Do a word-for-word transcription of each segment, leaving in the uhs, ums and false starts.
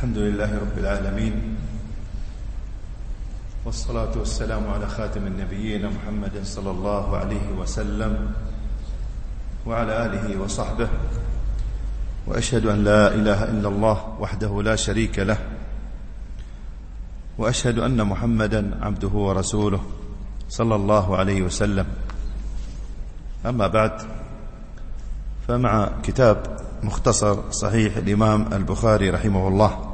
الحمد لله رب العالمين، والصلاة والسلام على خاتم النبيين محمد صلى الله عليه وسلم وعلى آله وصحبه، وأشهد أن لا إله إلا الله وحده لا شريك له، وأشهد أن محمدا عبده ورسوله صلى الله عليه وسلم. أما بعد، فمع كتاب مختصر صحيح الإمام البخاري رحمه الله،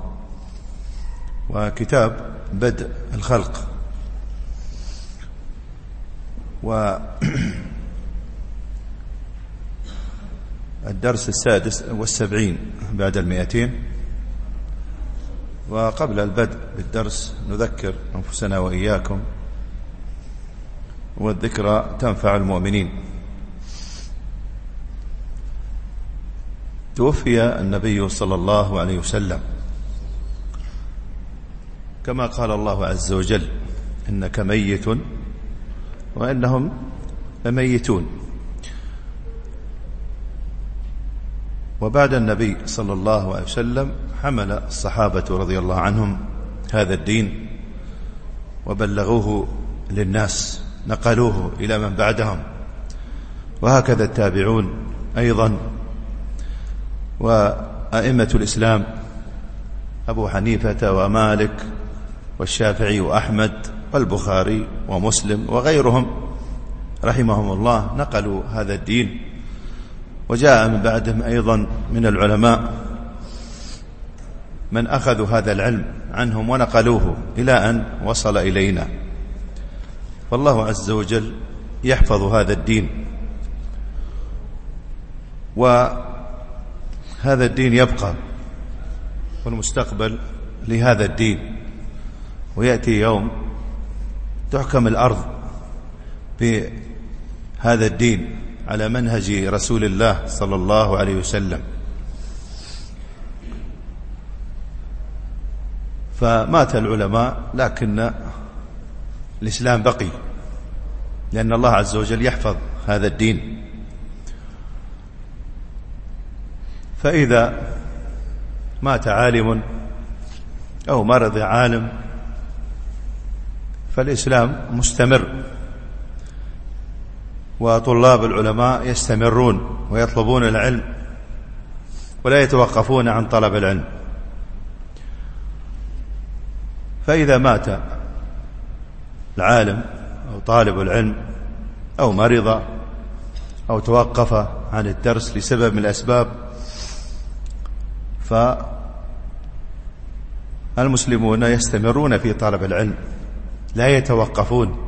وكتاب بدء الخلق، والدرس السادس والسبعين بعد المئتين. وقبل البدء بالدرس نذكر أنفسنا وإياكم، والذكرى تنفع المؤمنين. توفي النبي صلى الله عليه وسلم كما قال الله عز وجل: إنك ميت وإنهم لميتون. وبعد النبي صلى الله عليه وسلم حمل الصحابة رضي الله عنهم هذا الدين وبلغوه للناس، نقلوه إلى من بعدهم، وهكذا التابعون أيضا، وأئمة الإسلام أبو حنيفة ومالك والشافعي وأحمد والبخاري ومسلم وغيرهم رحمهم الله نقلوا هذا الدين. وجاء من بعدهم أيضا من العلماء من أخذوا هذا العلم عنهم ونقلوه إلى أن وصل إلينا. فالله عز وجل يحفظ هذا الدين، وهذا الدين يبقى، والمستقبل لهذا الدين. ويأتي يوم تحكم الأرض بهذا الدين على منهج رسول الله صلى الله عليه وسلم. فمات العلماء، لكن الإسلام بقي، لأن الله عز وجل يحفظ هذا الدين. فإذا مات عالم أو مرض عالم فالإسلام مستمر، وطلاب العلماء يستمرون ويطلبون العلم ولا يتوقفون عن طلب العلم. فإذا مات العالم أو طالب العلم أو مرض أو توقف عن الدرس لسبب من الأسباب، فالمسلمون يستمرون في طلب العلم لا يتوقفون.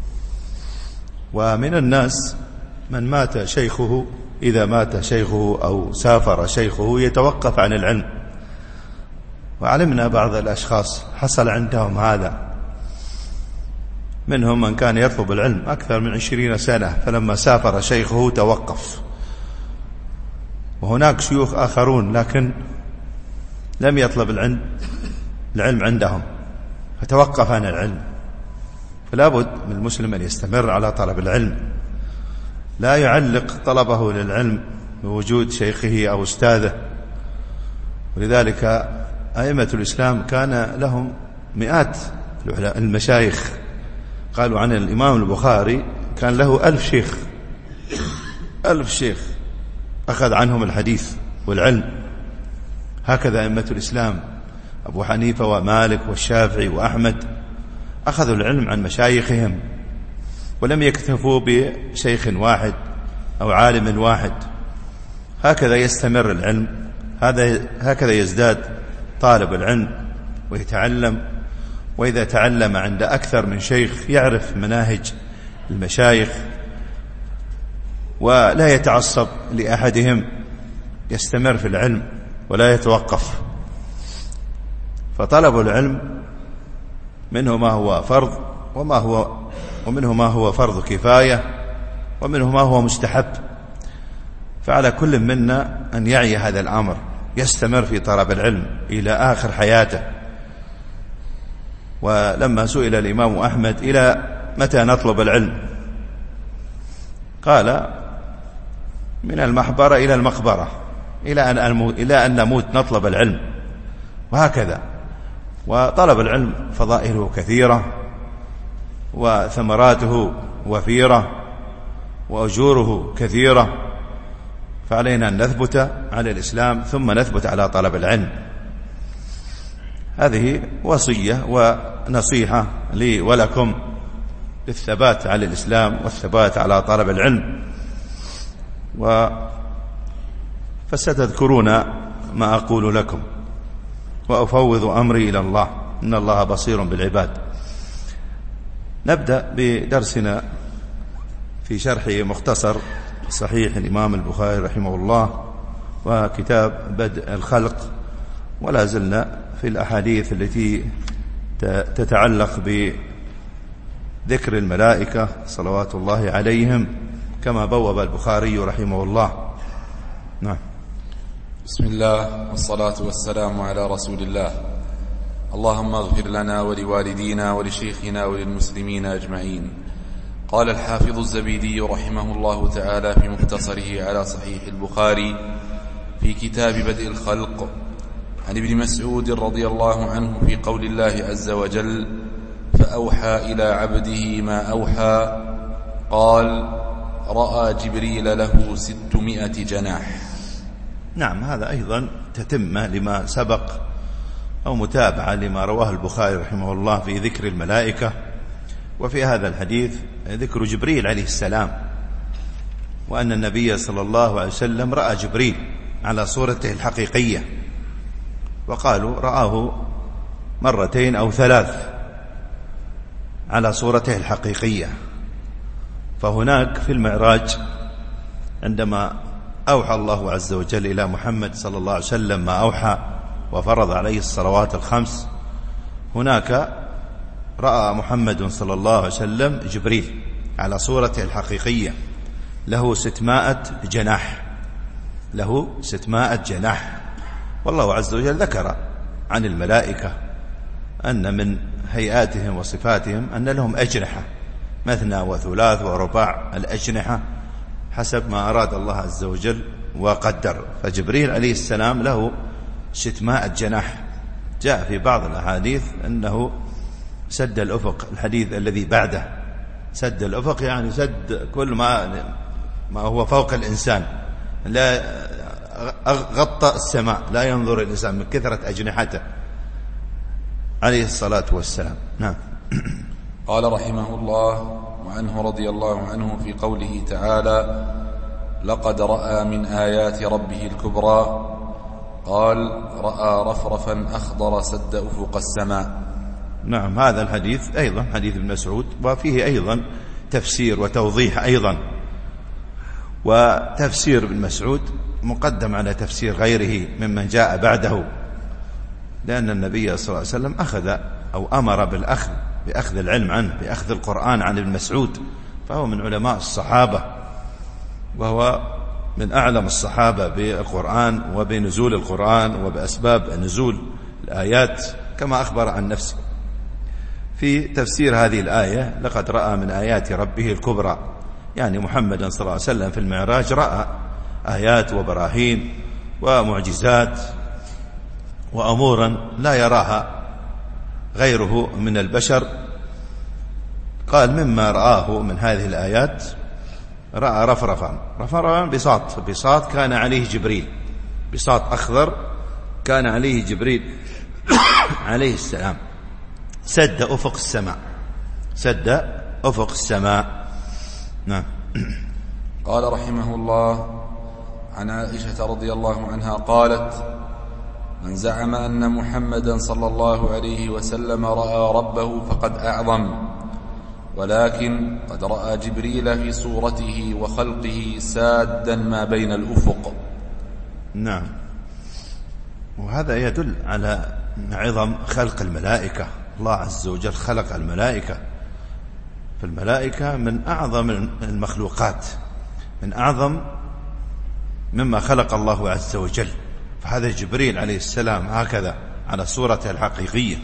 ومن الناس من مات شيخه، إذا مات شيخه أو سافر شيخه يتوقف عن العلم. وعلمنا بعض الأشخاص حصل عندهم هذا، منهم من كان يطلب العلم أكثر من عشرين سنة، فلما سافر شيخه توقف. وهناك شيوخ آخرون لكن لم يطلب العلم العلم عندهم فتوقف عن العلم. فلا بد من المسلم أن يستمر على طلب العلم، لا يعلق طلبه للعلم بوجود شيخه أو أستاذه. ولذلك أئمة الإسلام كان لهم مئات المشايخ. قالوا عن الإمام البخاري كان له ألف شيخ، ألف شيخ أخذ عنهم الحديث والعلم. هكذا أئمة الإسلام أبو حنيفة ومالك والشافعي وأحمد أخذوا العلم عن مشايخهم، ولم يكتفوا بشيخ واحد أو عالم واحد. هكذا يستمر العلم، هذا هكذا يزداد طالب العلم ويتعلم. وإذا تعلم عند أكثر من شيخ يعرف مناهج المشايخ ولا يتعصب لأحدهم، يستمر في العلم ولا يتوقف. فطلب العلم منه ما هو فرض وما هو ومنه ما هو فرض كفاية ومنه ما هو مستحب. فعلى كل منا أن يعي هذا الأمر، يستمر في طلب العلم إلى آخر حياته. ولما سئل الإمام أحمد: إلى متى نطلب العلم؟ قال: من المحبرة إلى المقبرة، إلى أن إلى أن نموت نطلب العلم. وهكذا. وطلب العلم فضائله كثيرة وثمراته وفيرة وأجوره كثيرة، فعلينا أن نثبت على الإسلام ثم نثبت على طلب العلم. هذه وصية ونصيحة لي ولكم للثبات على الإسلام والثبات على طلب العلم. و فستذكرون ما أقول لكم، وأفوض أمري إلى الله إن الله بصير بالعباد. نبدأ بدرسنا في شرح مختصر صحيح الإمام البخاري رحمه الله وكتاب بدء الخلق، ولا زلنا في الأحاديث التي تتعلق بذكر الملائكة صلوات الله عليهم كما بوب البخاري رحمه الله. نعم. بسم الله والصلاة والسلام على رسول الله. اللهم اغفر لنا ولوالدينا ولشيخنا وللمسلمين أجمعين. قال الحافظ الزبيدي رحمه الله تعالى في مختصره على صحيح البخاري في كتاب بدء الخلق عن ابن مسعود رضي الله عنه في قول الله عز وجل: فأوحى إلى عبده ما أوحى، قال: رأى جبريل له ستمائة جناح. نعم، هذا أيضا تتمة لما سبق أو متابعة لما رواه البخاري رحمه الله في ذكر الملائكة. وفي هذا الحديث ذكر جبريل عليه السلام، وأن النبي صلى الله عليه وسلم رأى جبريل على صورته الحقيقية، وقالوا رآه مرتين أو ثلاث على صورته الحقيقية. فهناك في المعراج عندما أوحى الله عز وجل إلى محمد صلى الله عليه وسلم ما أوحى وفرض عليه الصلوات الخمس، هناك رأى محمد صلى الله عليه وسلم جبريل على صورته الحقيقية له ستمائة جناح، له ستمائة جناح. والله عز وجل ذكر عن الملائكة أن من هيئاتهم وصفاتهم أن لهم أجنحة مثنى وثلاث ورباع الأجنحة حسب ما أراد الله عز وجل وقدر. فجبريل عليه السلام له ستمائة جناح. جاء في بعض الأحاديث أنه سد الأفق، الحديث الذي بعده سد الأفق يعني سد كل ما ما هو فوق الإنسان، لا غطى السماء، لا ينظر الإنسان من كثرة أجنحته عليه الصلاة والسلام. نعم. قال رحمه الله وعنه رضي الله عنه في قوله تعالى: لقد رأى من آيات ربه الكبرى، قال: رأى رفرفا أخضر سد أفق السماء. نعم، هذا الحديث أيضا حديث ابن مسعود، وفيه أيضا تفسير وتوضيح أيضا. وتفسير ابن مسعود مقدم على تفسير غيره ممن جاء بعده، لأن النبي صلى الله عليه وسلم أخذ أو أمر بالأخذ بأخذ العلم عنه، بأخذ القرآن عن ابن مسعود، فهو من علماء الصحابة، وهو من أعلم الصحابة بالقرآن وبنزول القرآن وبأسباب نزول الآيات كما أخبر عن نفسه في تفسير هذه الآية: لقد رأى من آيات ربه الكبرى، يعني محمد صلى الله عليه وسلم في المعراج رأى آيات وبراهين ومعجزات وأمورا لا يراها غيره من البشر. قال: مما رآه من هذه الآيات رأى رفرفا، رفرفا بساط، بساط كان عليه جبريل، بساط أخضر كان عليه جبريل عليه السلام، سد أفق السماء، سد أفق السماء. نعم. قال رحمه الله عن عائشة رضي الله عنها قالت: من زعم أن محمدا صلى الله عليه وسلم رأى ربه فقد أعظم، ولكن قد رأى جبريل في صورته وخلقه سادا ما بين الأفق. نعم، وهذا يدل على عظم خلق الملائكة. الله عز وجل خلق الملائكة، فالملائكة من أعظم المخلوقات، من أعظم مما خلق الله عز وجل. فهذا جبريل عليه السلام هكذا على صورته الحقيقية.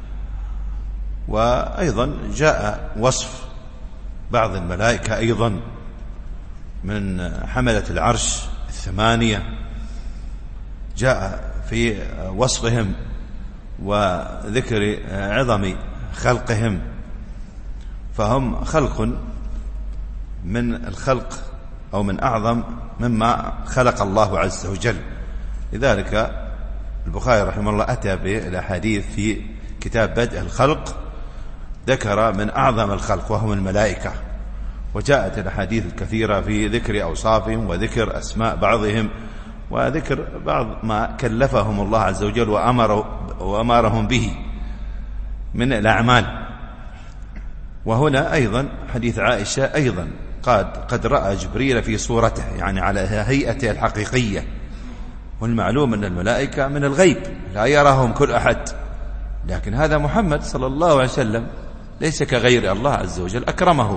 وأيضا جاء وصف بعض الملائكة أيضا من حملة العرش الثمانية، جاء في وصفهم وذكر عظم خلقهم، فهم خلق من الخلق أو من أعظم مما خلق الله عز وجل. لذلك البخاري رحمه الله أتى بالأحاديث في كتاب بدء الخلق، ذكر من أعظم الخلق وهم الملائكة، وجاءت الأحاديث الكثيرة في ذكر أوصافهم وذكر أسماء بعضهم وذكر بعض ما كلفهم الله عز وجل وأمر وأمرهم به من الأعمال. وهنا أيضا حديث عائشة أيضا قد قد رأى جبريل في صورته، يعني على هيئته الحقيقية. والمعلوم أن الملائكة من الغيب لا يراهم كل أحد، لكن هذا محمد صلى الله عليه وسلم ليس كغير الله عز وجل أكرمه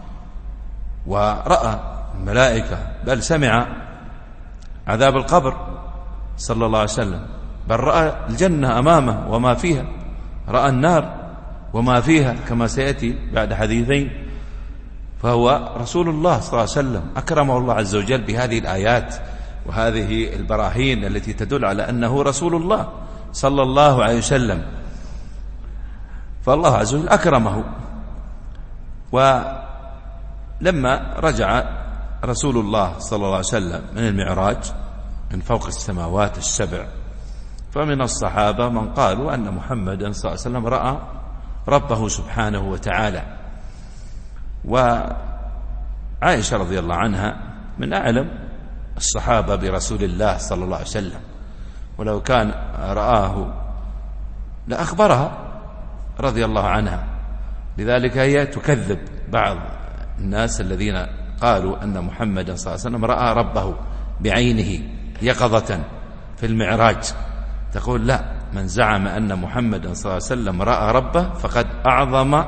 ورأى الملائكة، بل سمع عذاب القبر صلى الله عليه وسلم، بل رأى الجنة أمامه وما فيها، رأى النار وما فيها كما سيأتي بعد حديثين. فهو رسول الله صلى الله عليه وسلم أكرمه الله عز وجل بهذه الآيات وهذه البراهين التي تدل على أنه رسول الله صلى الله عليه وسلم، فالله عز وجل أكرمه. ولما رجع رسول الله صلى الله عليه وسلم من المعراج من فوق السماوات السبع، فمن الصحابة من قالوا أن محمدا صلى الله عليه وسلم رأى ربه سبحانه وتعالى. وعائشة رضي الله عنها من أعلم الصحابة برسول الله صلى الله عليه وسلم، ولو كان رآه لأخبرها رضي الله عنها. لذلك هي تكذب بعض الناس الذين قالوا أن محمدا صلى الله عليه وسلم رأى ربه بعينه يقظة في المعراج، تقول لا، من زعم أن محمدا صلى الله عليه وسلم رأى ربه فقد أعظم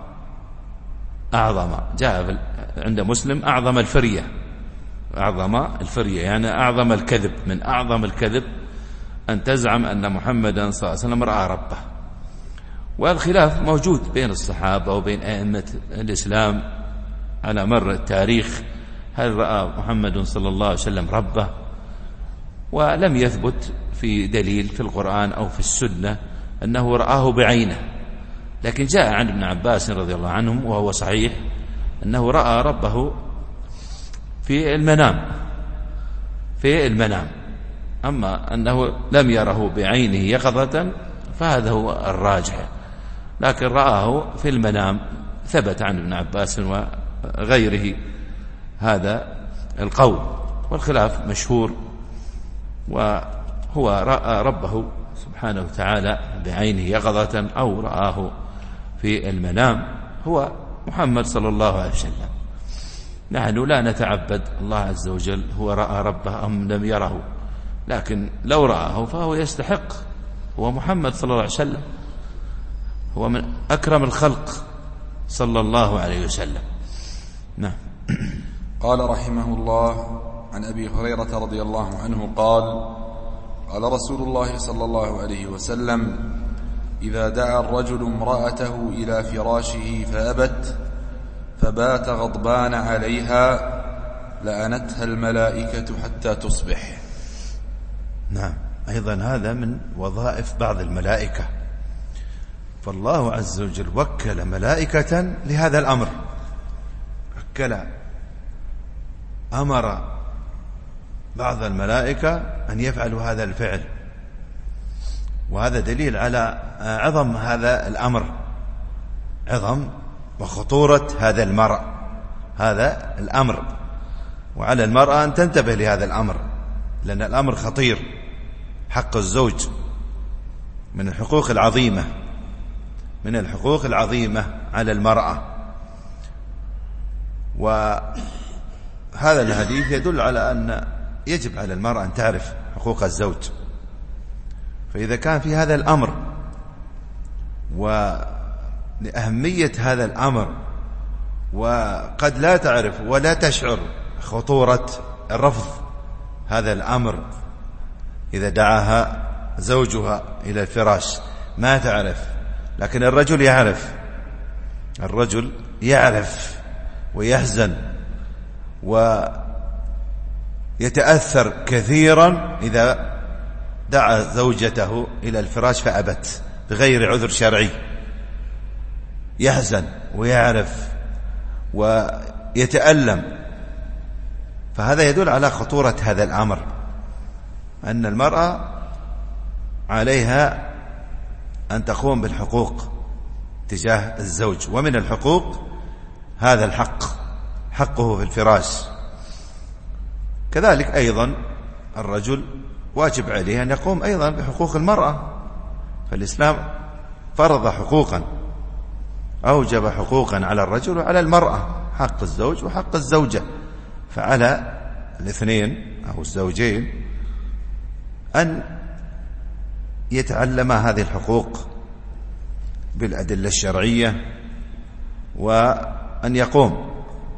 أعظم جاء عند مسلم أعظم الفرية، أعظم الفرية يعني أعظم الكذب، من أعظم الكذب أن تزعم أن محمدا صلى الله عليه وسلم رأى ربه. والخلاف موجود بين الصحابة وبين أئمة الإسلام على مر التاريخ، هل رأى محمد صلى الله عليه وسلم ربه؟ ولم يثبت في دليل في القرآن أو في السنة أنه رآه بعينه، لكن جاء عن ابن عباس رضي الله عنهم وهو صحيح أنه رأى ربه في المنام في المنام أما أنه لم يره بعينه يقظة فهذا هو الراجح، لكن رآه في المنام، ثبت عن ابن عباس وغيره هذا القول. والخلاف مشهور، وهو رأى ربه سبحانه وتعالى بعينه يقظة أو رآه في المنام هو محمد صلى الله عليه وسلم. نحن لا نتعبد الله عز وجل هو رأى ربه أم لم يره، لكن لو رآه فهو يستحق، هو محمد صلى الله عليه وسلم، هو من أكرم الخلق صلى الله عليه وسلم. نعم. قال رحمه الله عن أبي هريرة رضي الله عنه قال قال رسول الله صلى الله عليه وسلم: إذا دعا الرجل امرأته إلى فراشه فأبت فبات غضبان عليها لعنتها الملائكة حتى تصبح. نعم، أيضا هذا من وظائف بعض الملائكة، فالله عز وجل وكل ملائكة لهذا الأمر، وكل أمر بعض الملائكة أن يفعلوا هذا الفعل، وهذا دليل على عظم هذا الأمر، عظم وخطورة هذا المرء هذا الأمر، وعلى المرأة أن تنتبه لهذا الأمر، لأن الأمر خطير. حق الزوج من الحقوق العظيمة من الحقوق العظيمة على المرأة، وهذا الحديث يدل على أن يجب على المرأة أن تعرف حقوق الزوج. فإذا كان في هذا الأمر ولأهمية هذا الأمر وقد لا تعرف ولا تشعر خطورة الرفض هذا الأمر، إذا دعاها زوجها إلى الفراش ما تعرف، لكن الرجل يعرف الرجل يعرف ويحزن ويتأثر كثيرا إذا دعا زوجته إلى الفراش فأبت بغير عذر شرعي، يحزن ويعرف ويتألم. فهذا يدل على خطورة هذا الأمر، أن المرأة عليها أن تقوم بالحقوق تجاه الزوج، ومن الحقوق هذا الحق، حقه في الفراش. كذلك أيضا الرجل واجب عليه أن يقوم أيضا بحقوق المرأة، فالإسلام فرض حقوقا، أوجب حقوقا على الرجل وعلى المرأة، حق الزوج وحق الزوجة، فعلى الاثنين أو الزوجين أن يتعلما هذه الحقوق بالأدلة الشرعية، وأن يقوم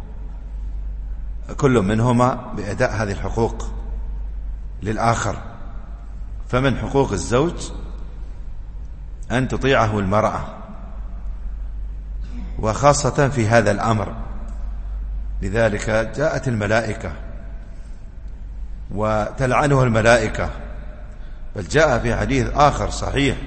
كل منهما بأداء هذه الحقوق للآخر. فمن حقوق الزوج أن تطيعه المرأة، وخاصة في هذا الأمر. لذلك جاءت الملائكة وتلعنه الملائكة، بل جاء في حديث آخر صحيح: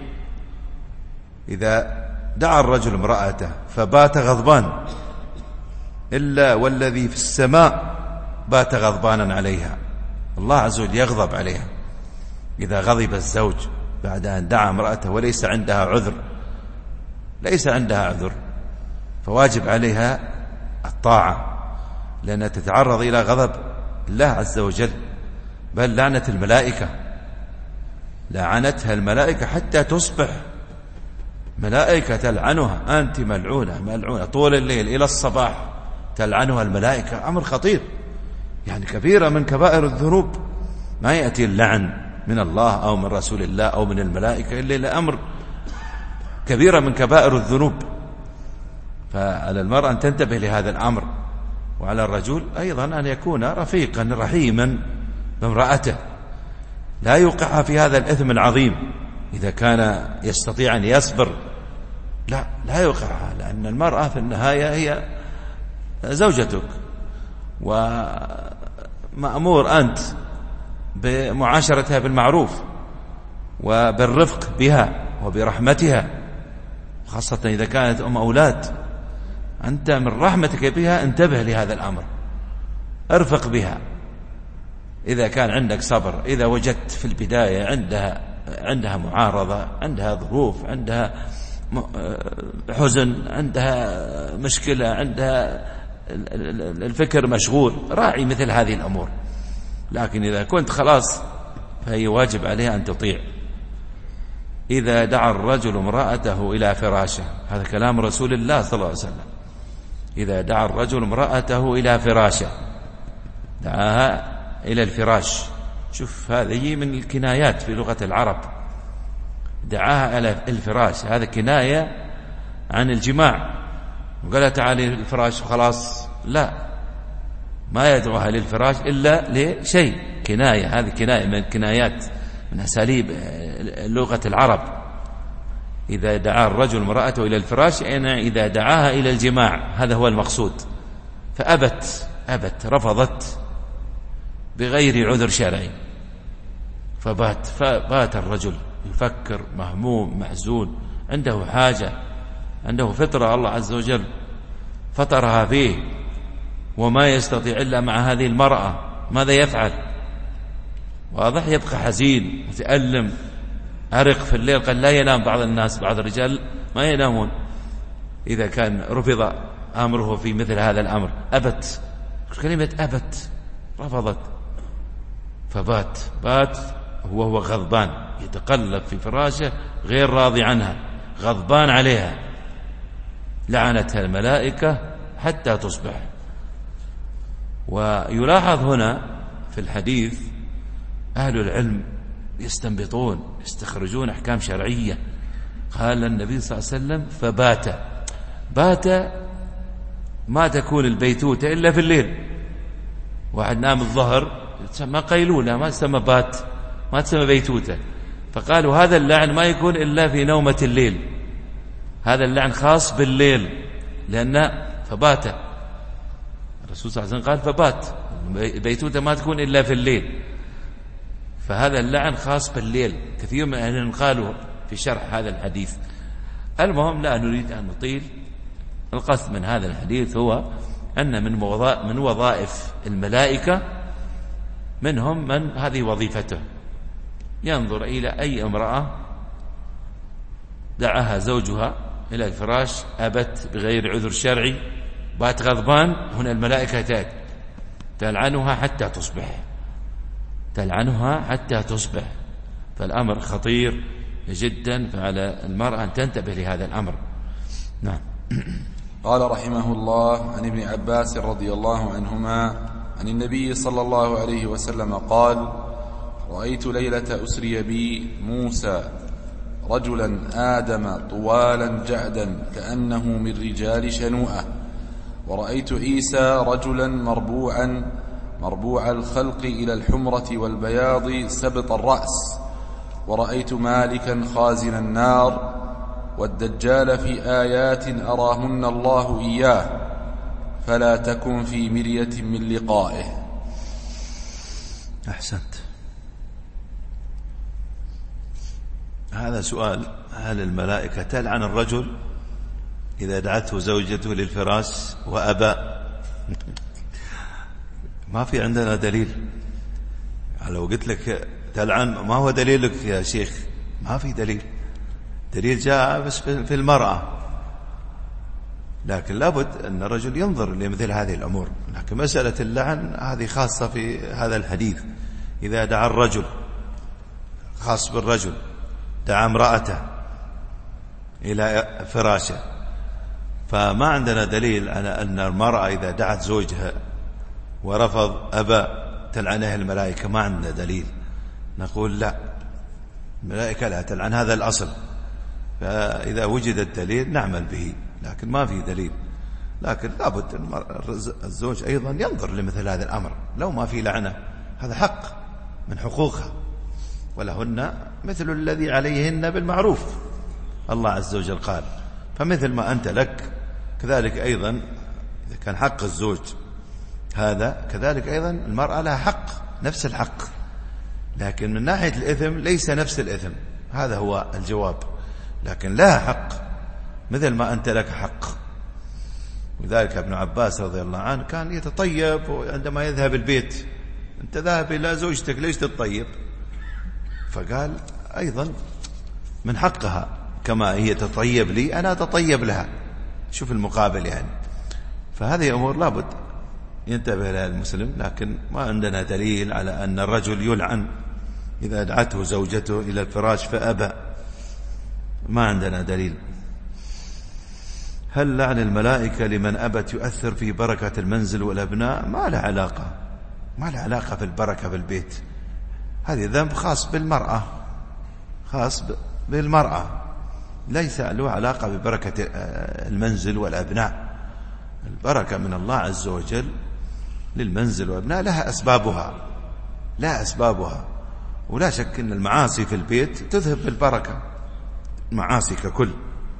إذا دعا الرجل امرأته فبات غضبان إلا والذي في السماء بات غضبانا عليها، الله عز وجل يغضب عليها إذا غضب الزوج بعد أن دعا امرأته وليس عندها عذر، ليس عندها عذر، فواجب عليها الطاعة، لأنها تتعرض إلى غضب الله عز وجل، بل لعنة الملائكة، لعنتها الملائكة حتى تصبح، ملائكة تلعنها، أنت ملعونة ملعونة طول الليل إلى الصباح، تلعنها الملائكة. أمر خطير، يعني كبيرة من كبائر الذنوب. ما يأتي اللعن من الله أو من رسول الله أو من الملائكة إلا لأمر كبيرة من كبائر الذنوب. فعلى المرأة أن تنتبه لهذا الأمر، وعلى الرجل أيضا أن يكون رفيقا رحيما بامرأته، لا يوقعها في هذا الإثم العظيم. إذا كان يستطيع أن يصبر لا لا يوقعها، لأن المرأة في النهاية هي زوجتك، ومأمور أنت بمعاشرتها بالمعروف وبالرفق بها وبرحمتها، خاصة إذا كانت أم أولاد. أنت من رحمتك بها انتبه لهذا الأمر، ارفق بها. إذا كان عندك صبر، إذا وجدت في البداية عندها عندها معارضة، عندها ظروف، عندها حزن، عندها مشكلة، عندها الفكر مشغول، راعي مثل هذه الأمور. لكن إذا كنت خلاص فهي واجب عليها أن تطيع. إذا دعا الرجل امرأته إلى فراشه، هذا كلام رسول الله صلى الله عليه وسلم، إذا دعا الرجل امرأته إلى فراشه، دعاها إلى الفراش. شوف، هذه من الكنايات في لغة العرب، دعاها إلى الفراش، هذا كناية عن الجماع. وقال تعالي الفراش خلاص، لا، ما يدعوها للفراش إلا لشيء، كناية. هذه كناية من الكنايات، من أساليب لغة العرب. إذا دعا الرجل امرأته إلى الفراش، أنا إذا دعاها إلى الجماع، هذا هو المقصود. فأبت أبت رفضت بغير عذر شرعي، فبات فبات الرجل يفكر مهموم محزون، عنده حاجة، عنده فطرة الله عز وجل فطرها فيه، وما يستطيع إلا مع هذه المرأة. ماذا يفعل؟ واضح، يبقى حزين متألم، أرق في الليل. قد لا ينام بعض الناس، بعض الرجال ما ينامون إذا كان رفض أمره في مثل هذا الأمر. أبت، كلمة أبت، رفضت، فبات بات وهو غضبان، يتقلب في فراشه غير راضي عنها، غضبان عليها، لعنتها الملائكة حتى تصبح. ويلاحظ هنا في الحديث أهل العلم يستنبطون، يستخرجون أحكام شرعية. قال النبي صلى الله عليه وسلم: فبات. بات ما تكون البيتوتة إلا في الليل. واحد نام الظهر تسمى قيلولة، ما تسمى بات، ما تسمى بيتوتة. فقالوا هذا اللعن ما يكون إلا في نومة الليل، هذا اللعن خاص بالليل، لأن فبات الرسول صلى الله عليه وسلم قال فبات، بيتوتة ما تكون إلا في الليل. فهذا اللعن خاص بالليل. كثير من أهل العلم قالوا في شرح هذا الحديث. المهم لا نريد أن نطيل. القصد من هذا الحديث هو أن من من وظائف الملائكة منهم من هذه وظيفته، ينظر إلى أي امرأة دعاها زوجها إلى الفراش أبت بغير عذر شرعي بات غضبان، هنا الملائكة تلعنها حتى تصبح، تلعنها حتى تصبح. فالأمر خطير جدا، فعلى المرأة أن تنتبه لهذا الأمر. نعم. قال رحمه الله: عن ابن عباس رضي الله عنهما عن النبي صلى الله عليه وسلم قال: رأيت ليلة أسري بي موسى رجلا آدم طوالا جعدا كأنه من رجال شنوءة، ورأيت عيسى رجلا مربوعا مربوع الخلق إلى الحمرة والبياض سبط الرأس، ورأيت مالكا خازن النار، والدجال في آيات أراهن الله إياه، فلا تكن في مرية من لقائه. أحسنت. هذا سؤال: هل الملائكة تلعن الرجل إذا دعته زوجته للفراش وأبى؟ ما في عندنا دليل. لو قلت لك تلعن، ما هو دليلك يا شيخ؟ ما في دليل. دليل جاء بس في المرأة، لكن لابد أن الرجل ينظر لمثل هذه الأمور. لكن مسألة اللعن هذه خاصة في هذا الحديث. إذا دعا الرجل، خاص بالرجل، دعا امرأته إلى فراشه، فما عندنا دليل على أن المرأة إذا دعت زوجها ورفض أبى تلعنه الملائكة. ما عندنا دليل. نقول لا، الملائكة لا تلعن، هذا الأصل. فإذا وجد الدليل نعمل به، لكن ما في دليل. لكن لابد الزوج أيضا ينظر لمثل هذا الأمر. لو ما في لعنة هذا حق من حقوقها، ولهن مثل الذي عليهن بالمعروف، الله عز وجل قال. فمثل ما أنت لك كذلك أيضا، إذا كان حق الزوج هذا كذلك أيضا المرأة لها حق، نفس الحق. لكن من ناحية الإثم ليس نفس الإثم، هذا هو الجواب. لكن لها حق مثل ما أنت لك حق. وذلك ابن عباس رضي الله عنه كان يتطيب عندما يذهب البيت. أنت ذاهب إلى زوجتك ليش تتطيب؟ فقال أيضا من حقها كما هي تطيب لي أنا أتطيب لها. شوف المقابل يعني. فهذه أمور لابد ينتبه لها المسلم. لكن ما عندنا دليل على أن الرجل يلعن إذا دعته زوجته إلى الفراش فأبى، ما عندنا دليل. هل لعن الملائكة لمن أبت يؤثر في بركة المنزل والأبناء؟ ما له علاقة، ما له علاقة في البركة بالبيت. هذه ذنب خاص بالمرأة، خاص بالمرأة، ليس له علاقة ببركة المنزل والأبناء. البركة من الله عز وجل للمنزل والأبناء لها أسبابها، لا أسبابها. ولا شك أن المعاصي في البيت تذهب بالبركة، المعاصي ككل.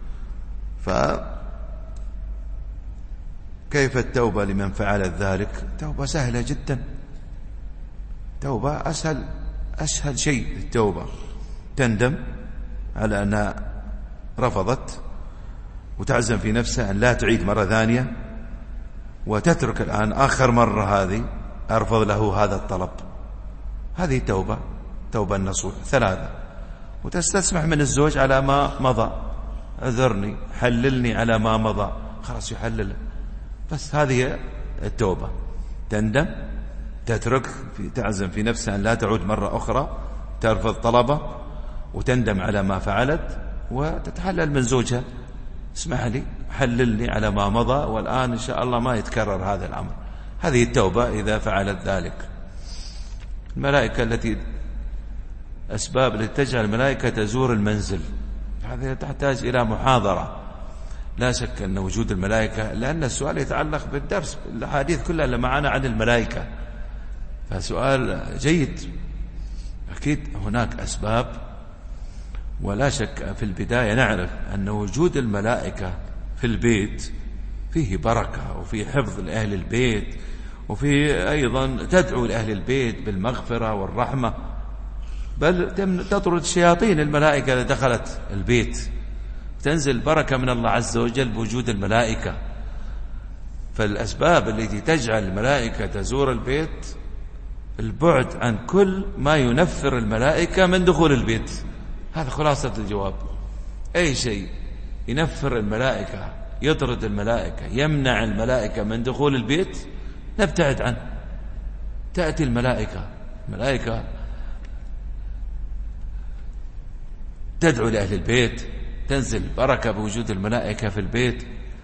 فكيف التوبة لمن فعل ذلك؟ توبة سهلة جدا، توبة أسهل أسهل شيء التوبة. تندم على أنها رفضت، وتعزم في نفسها أن لا تعيد مرة ثانية، وتترك الآن آخر مرة هذه أرفض له هذا الطلب. هذه توبة، توبة النصوح ثلاثة. وتستسمح من الزوج على ما مضى، أذرني حللني على ما مضى، خلاص يحلل. بس هذه التوبة. تندم، تترك في تعزم في نفسها أن لا تعود مرة أخرى، ترفض طلبه، وتندم على ما فعلت، وتتحلل من زوجها. اسمح لي، حللني على ما مضى، والآن إن شاء الله ما يتكرر هذا الأمر. هذه التوبة إذا فعلت ذلك. الملائكة التي أسباب التي تجعل الملائكة تزور المنزل، هذه تحتاج إلى محاضرة. لا شك أن وجود الملائكة، لأن السؤال يتعلق بالدرس، الحديث كلها اللي معنا عن الملائكة، فسؤال جيد. أكيد هناك أسباب، ولا شك في البداية نعرف أن وجود الملائكة في البيت فيه بركة، وفيه حفظ لأهل البيت، وفيه أيضا تدعو لأهل البيت بالمغفرة والرحمة. بل تطرد شياطين الملائكة إذا دخلت البيت، تنزل بركة من الله عز وجل بوجود الملائكة. فالأسباب التي تجعل الملائكة تزور البيت البعد عن كل ما ينفر الملائكة من دخول البيت. هذا خلاصة الجواب. أي شيء ينفر الملائكة، يطرد الملائكة، يمنع الملائكة من دخول البيت نبتعد عنه. تأتي الملائكة الملائكة تدعو لأهل البيت، تنزل بركة بوجود الملائكة في البيت،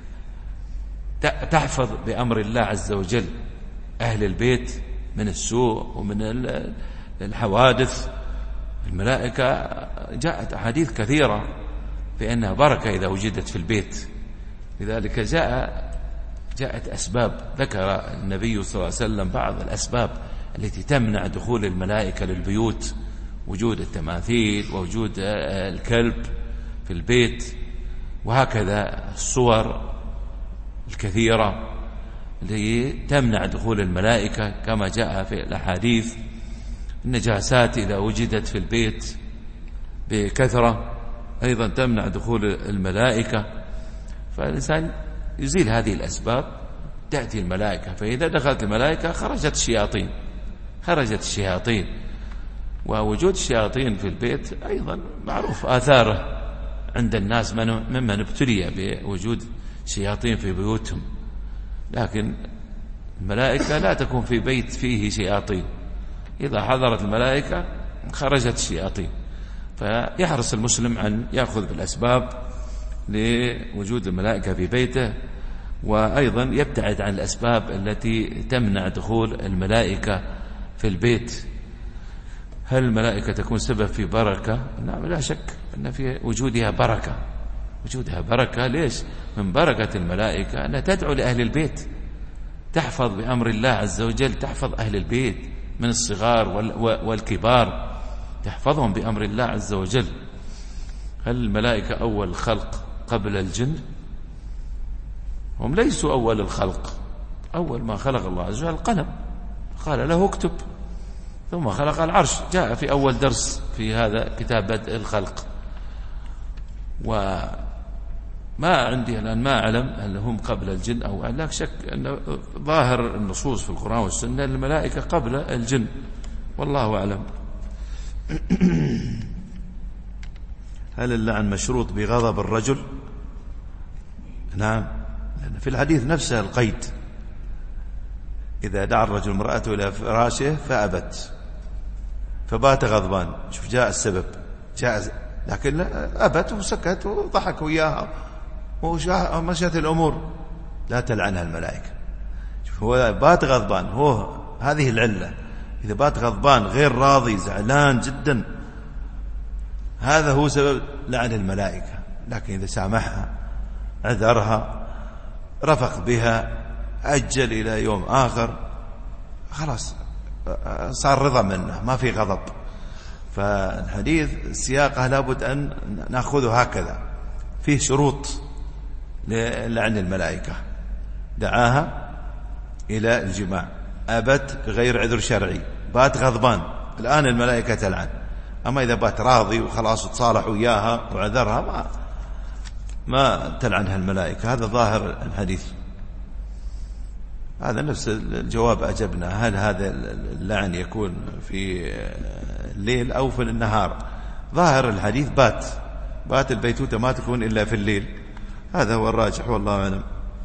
تحفظ بأمر الله عز وجل أهل البيت من السوء ومن الحوادث. الملائكة جاءت أحاديث كثيرة بأنها بركة إذا وجدت في البيت. لذلك جاء جاءت أسباب، ذكر النبي صلى الله عليه وسلم بعض الأسباب التي تمنع دخول الملائكة للبيوت: وجود التماثيل، ووجود الكلب في البيت، وهكذا الصور الكثيرة التي تمنع دخول الملائكة كما جاء في الأحاديث. النجاسات إذا وجدت في البيت بكثرة أيضا تمنع دخول الملائكة. فالإنسان يزيل هذه الأسباب، تأتي الملائكة، فإذا دخلت الملائكة خرجت الشياطين خرجت الشياطين ووجود الشياطين في البيت أيضا معروف آثاره عند الناس ممن ابتلي بوجود شياطين في بيوتهم. لكن الملائكة لا تكون في بيت فيه شياطين، إذا حضرت الملائكة خرجت الشياطين. فيحرص المسلم أن يأخذ بالأسباب لوجود الملائكة في بيته، وأيضا يبتعد عن الأسباب التي تمنع دخول الملائكة في البيت. هل الملائكة تكون سبب في بركة؟ نعم، لا شك أن في وجودها بركة وجودها بركة. ليش؟ من بركة الملائكة أنها تدعو لأهل البيت، تحفظ بأمر الله عز وجل، تحفظ أهل البيت من الصغار والكبار، تحفظهم بأمر الله عز وجل. هل الملائكة أول الخلق قبل الجن؟ هم ليسوا أول الخلق. أول ما خلق الله عز وجل القلم، قال له اكتب، ثم خلق العرش، جاء في أول درس في هذا كتاب بدء الخلق. وما عندي الآن ما أعلم هل هم قبل الجن أو لا شك أن ظاهر النصوص في القرآن والسنة الملائكة قبل الجن، والله أعلم. هل اللعن مشروط بغضب الرجل؟ نعم، لأن في الحديث نفسه القيد: إذا دعا الرجل امرأته إلى فراشه فأبت فبات غضبان. شوف جاء السبب، جاء لكن أبت وسكت وضحك وياها ومشت الأمور، لا تلعنها الملائكة. شوف هو بات غضبان، هو هذه العلة. إذا بات غضبان غير راضي زعلان جدا، هذا هو سبب لعن الملائكة. لكن إذا سامحها، عذرها، رفق بها، أجل إلى يوم آخر، خلاص صار رضا منه، ما في غضب. فالحديث سياقه لابد أن نأخذه هكذا، فيه شروط للعن الملائكة: دعاها إلى الجماع، أبت غير عذر شرعي، بات غضبان، الآن الملائكة تلعن. أما إذا بات راضي وخلاص تصالح وياها وعذرها، ما, ما تلعنها الملائكة. هذا ظاهر الحديث. هذا نفس الجواب أجبنا: هل هذا اللعن يكون في الليل أو في النهار؟ ظاهر الحديث بات بات البيتوتة ما تكون إلا في الليل، هذا هو الراجح والله أعلم.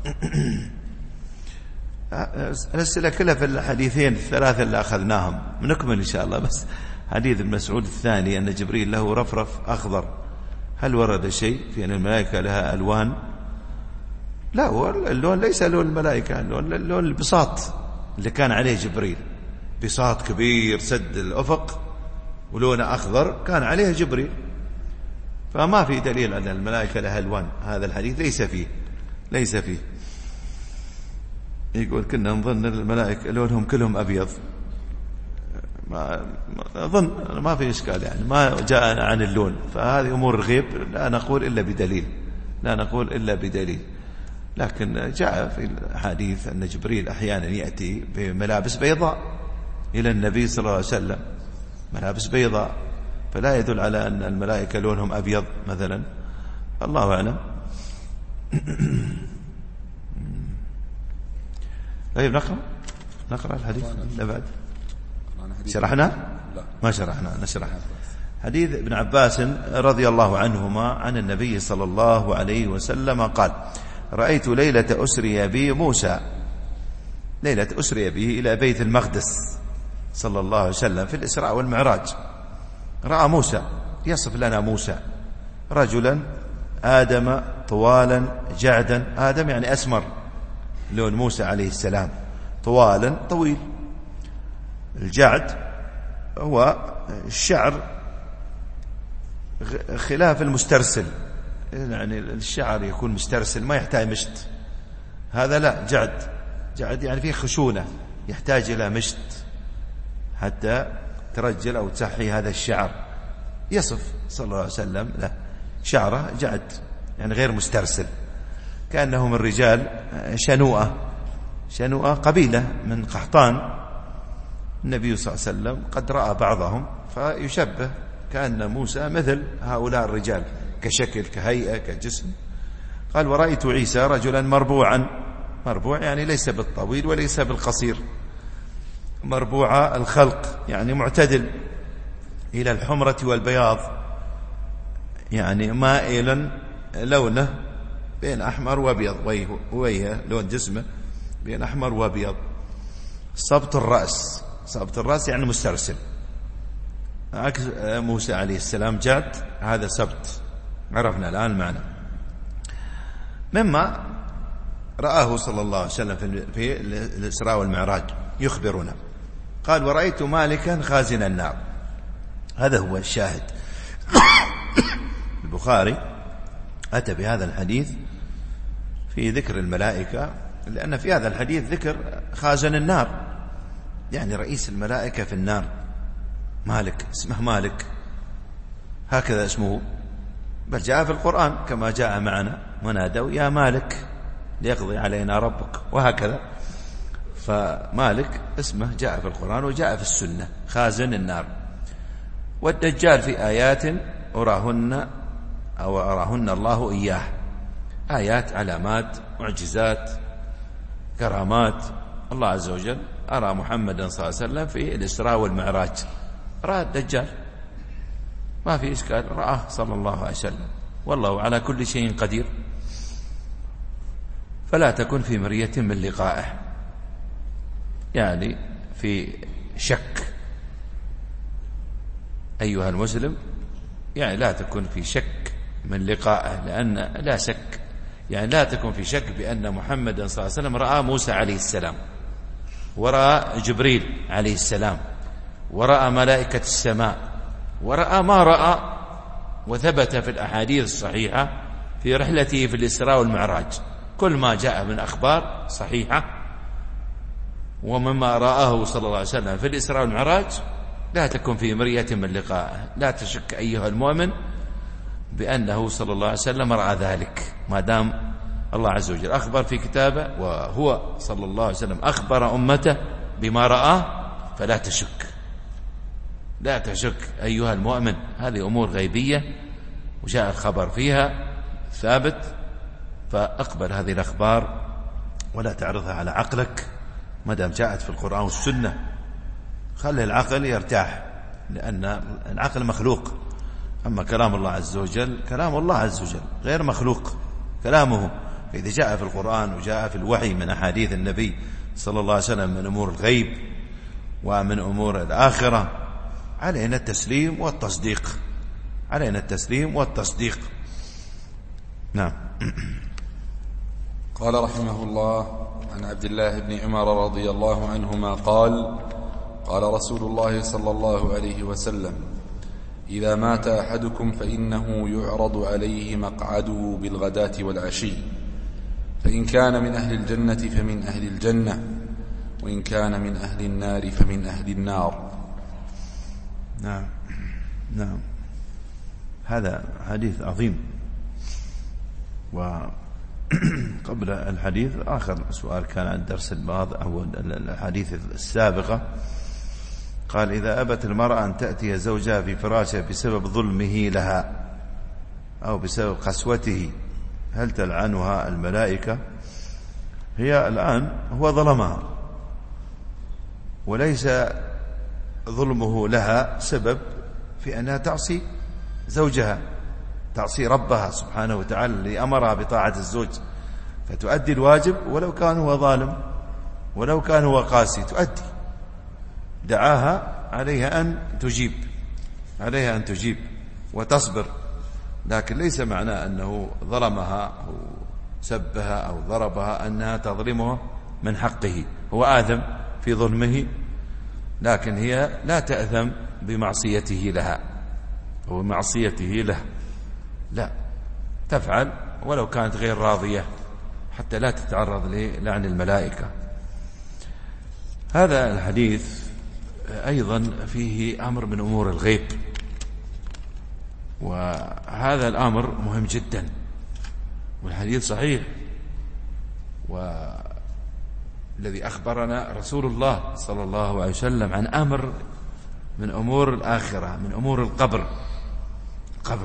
الأسئلة كلها في الحديثين الثلاثة اللي أخذناهم، نكمل إن شاء الله. بس حديث ابن مسعود الثاني أن جبريل له رفرف أخضر، هل ورد شيء في أن الملائكة لها ألوان؟ لا، هو اللون ليس لون الملائكة، اللون, اللون البساط اللي كان عليه جبريل، بساط كبير سد الأفق ولونه أخضر كان عليه جبريل. فما في دليل أن الملائكة لها ألوان، هذا الحديث ليس فيه ليس فيه يقول كنا نظن الملائكة لونهم كلهم أبيض. ما أظن ما في إشكال، يعني ما جاءنا عن اللون، فهذه أمور الغيب لا نقول إلا بدليل لا نقول إلا بدليل لكن جاء في الحديث أن جبريل أحيانا يأتي بملابس بيضاء إلى النبي صلى الله عليه وسلم، ملابس بيضاء فلا يدل على أن الملائكة لونهم أبيض مثلا، الله أعلم. طيب نقرأ نقرأ الحديث لا بعد شرحنا ما شرحنا نشرح حديث ابن عباس رضي الله عنهما عن النبي صلى الله عليه وسلم قال: رأيت ليلة أسري بي موسى، ليلة أسري به إلى بيت المقدس صلى الله عليه وسلم في الإسراء والمعراج. رأى موسى، يصف لنا موسى رجلا آدم طوالا جعدا، آدم يعني أسمر لون موسى عليه السلام، طوالا طويل. الجعد هو الشعر خلاف المسترسل، يعني الشعر يكون مسترسل ما يحتاج مشط، هذا لا، جعد جعد يعني فيه خشونة يحتاج إلى مشط حتى ترجل أو تحي هذا الشعر. يصف صلى الله عليه وسلم له شعره جعد يعني غير مسترسل، كأنه من رجال شنوءة، شنوءة قبيلة من قحطان. النبي صلى الله عليه وسلم قد رأى بعضهم فيشبه كأن موسى مثل هؤلاء الرجال كشكل كهيئة كجسم. قال: ورأيت عيسى رجلا مربوعا، مربوع يعني ليس بالطويل وليس بالقصير، مربوع الخلق يعني معتدل إلى الحمرة والبياض، يعني مائلا لونه بين أحمر وأبيض، ويه لون جسمه بين أحمر وأبيض. صبت الرأس، صبت الرأس يعني مسترسل، عكس موسى عليه السلام جعد، هذا سبت، عرفنا الآن المعنى. مما رآه صلى الله عليه وسلم في الإسراء والمعراج يخبرنا. قال: ورأيت مالكا خازن النار. هذا هو الشاهد. البخاري أتى بهذا الحديث في ذكر الملائكة، لأن في هذا الحديث ذكر خازن النار، يعني رئيس الملائكة في النار، مالك، اسمه مالك، هكذا اسمه، بل جاء في القرآن كما جاء معنا: ونادوا يا مالك ليقضي علينا ربك، وهكذا. فمالك اسمه جاء في القرآن وجاء في السنة، خازن النار. والدجال في آيات أراهن أو أراهن الله إياه، آيات علامات معجزات كرامات. الله عز وجل أرى محمدا صلى الله عليه وسلم في الإسراء والمعراج، رأى الدجال ما في إشكال، رآه صلى الله عليه وسلم، والله على كل شيء قدير. فلا تكن في مرية من لقائه، يعني في شك أيها المسلم، يعني لا تكن في شك من لقائه، لأن لا شك يعني لا تكن في شك بأن محمد صلى الله عليه وسلم رأى موسى عليه السلام، ورأى جبريل عليه السلام، ورأى ملائكة السماء، ورأى ما رأى، وثبت في الأحاديث الصحيحة في رحلته في الإسراء والمعراج. كل ما جاء من أخبار صحيحة ومما رآه صلى الله عليه وسلم في الإسراء والمعراج لا تكن في مرية من لقائه. لا تشك أيها المؤمن بأنه صلى الله عليه وسلم رأى ذلك، ما دام الله عز وجل أخبر في كتابه، وهو صلى الله عليه وسلم أخبر أمته بما رآه، فلا تشك، لا تشك أيها المؤمن. هذه أمور غيبية وجاء الخبر فيها ثابت، فأقبل هذه الأخبار ولا تعرضها على عقلك ما دام جاءت في القرآن والسنة. خلي العقل يرتاح، لأن العقل مخلوق، أما كلام الله عز وجل كلام الله عز وجل غير مخلوق كلامه. فإذا جاء في القرآن وجاء في الوحي من أحاديث النبي صلى الله عليه وسلم من أمور الغيب ومن أمور الآخرة، علينا التسليم والتصديق، علينا التسليم والتصديق. نعم. قال رحمه الله: عن عبد الله بن عمر رضي الله عنهما قال: قال رسول الله صلى الله عليه وسلم: إذا مات أحدكم فإنه يعرض عليه مقعده بالغداة والعشي، فإن كان من أهل الجنة فمن أهل الجنة، وإن كان من أهل النار فمن أهل النار. نعم نعم، هذا حديث عظيم. وقبل الحديث آخر سؤال كان عن درس البعض أو الحديث السابقة، قال: إذا أبت المرأة أن تأتي زوجها في فراشها بسبب ظلمه لها أو بسبب قسوته هل تلعنها الملائكة؟ هي الآن هو ظلمها، وليس ظلمه لها سبب في أنها تعصي زوجها، تعصي ربها سبحانه وتعالى الذي أمرها بطاعة الزوج، فتؤدي الواجب ولو كان هو ظالم ولو كان هو قاسي، تؤدي. دعاها عليها أن تجيب، عليها أن تجيب وتصبر، لكن ليس معناه أنه ظلمها أو سبها أو ضربها أنها تظلمه من حقه. هو آثم في ظلمه، لكن هي لا تأثم بمعصيته لها ومعصيته له، لا، تفعل ولو كانت غير راضية حتى لا تتعرض للعن الملائكة. هذا الحديث أيضا فيه أمر من أمور الغيب، وهذا الأمر مهم جدا، والحديث صحيح، والذي أخبرنا رسول الله صلى الله عليه وسلم عن أمر من أمور الآخرة، من أمور القبر. قبر،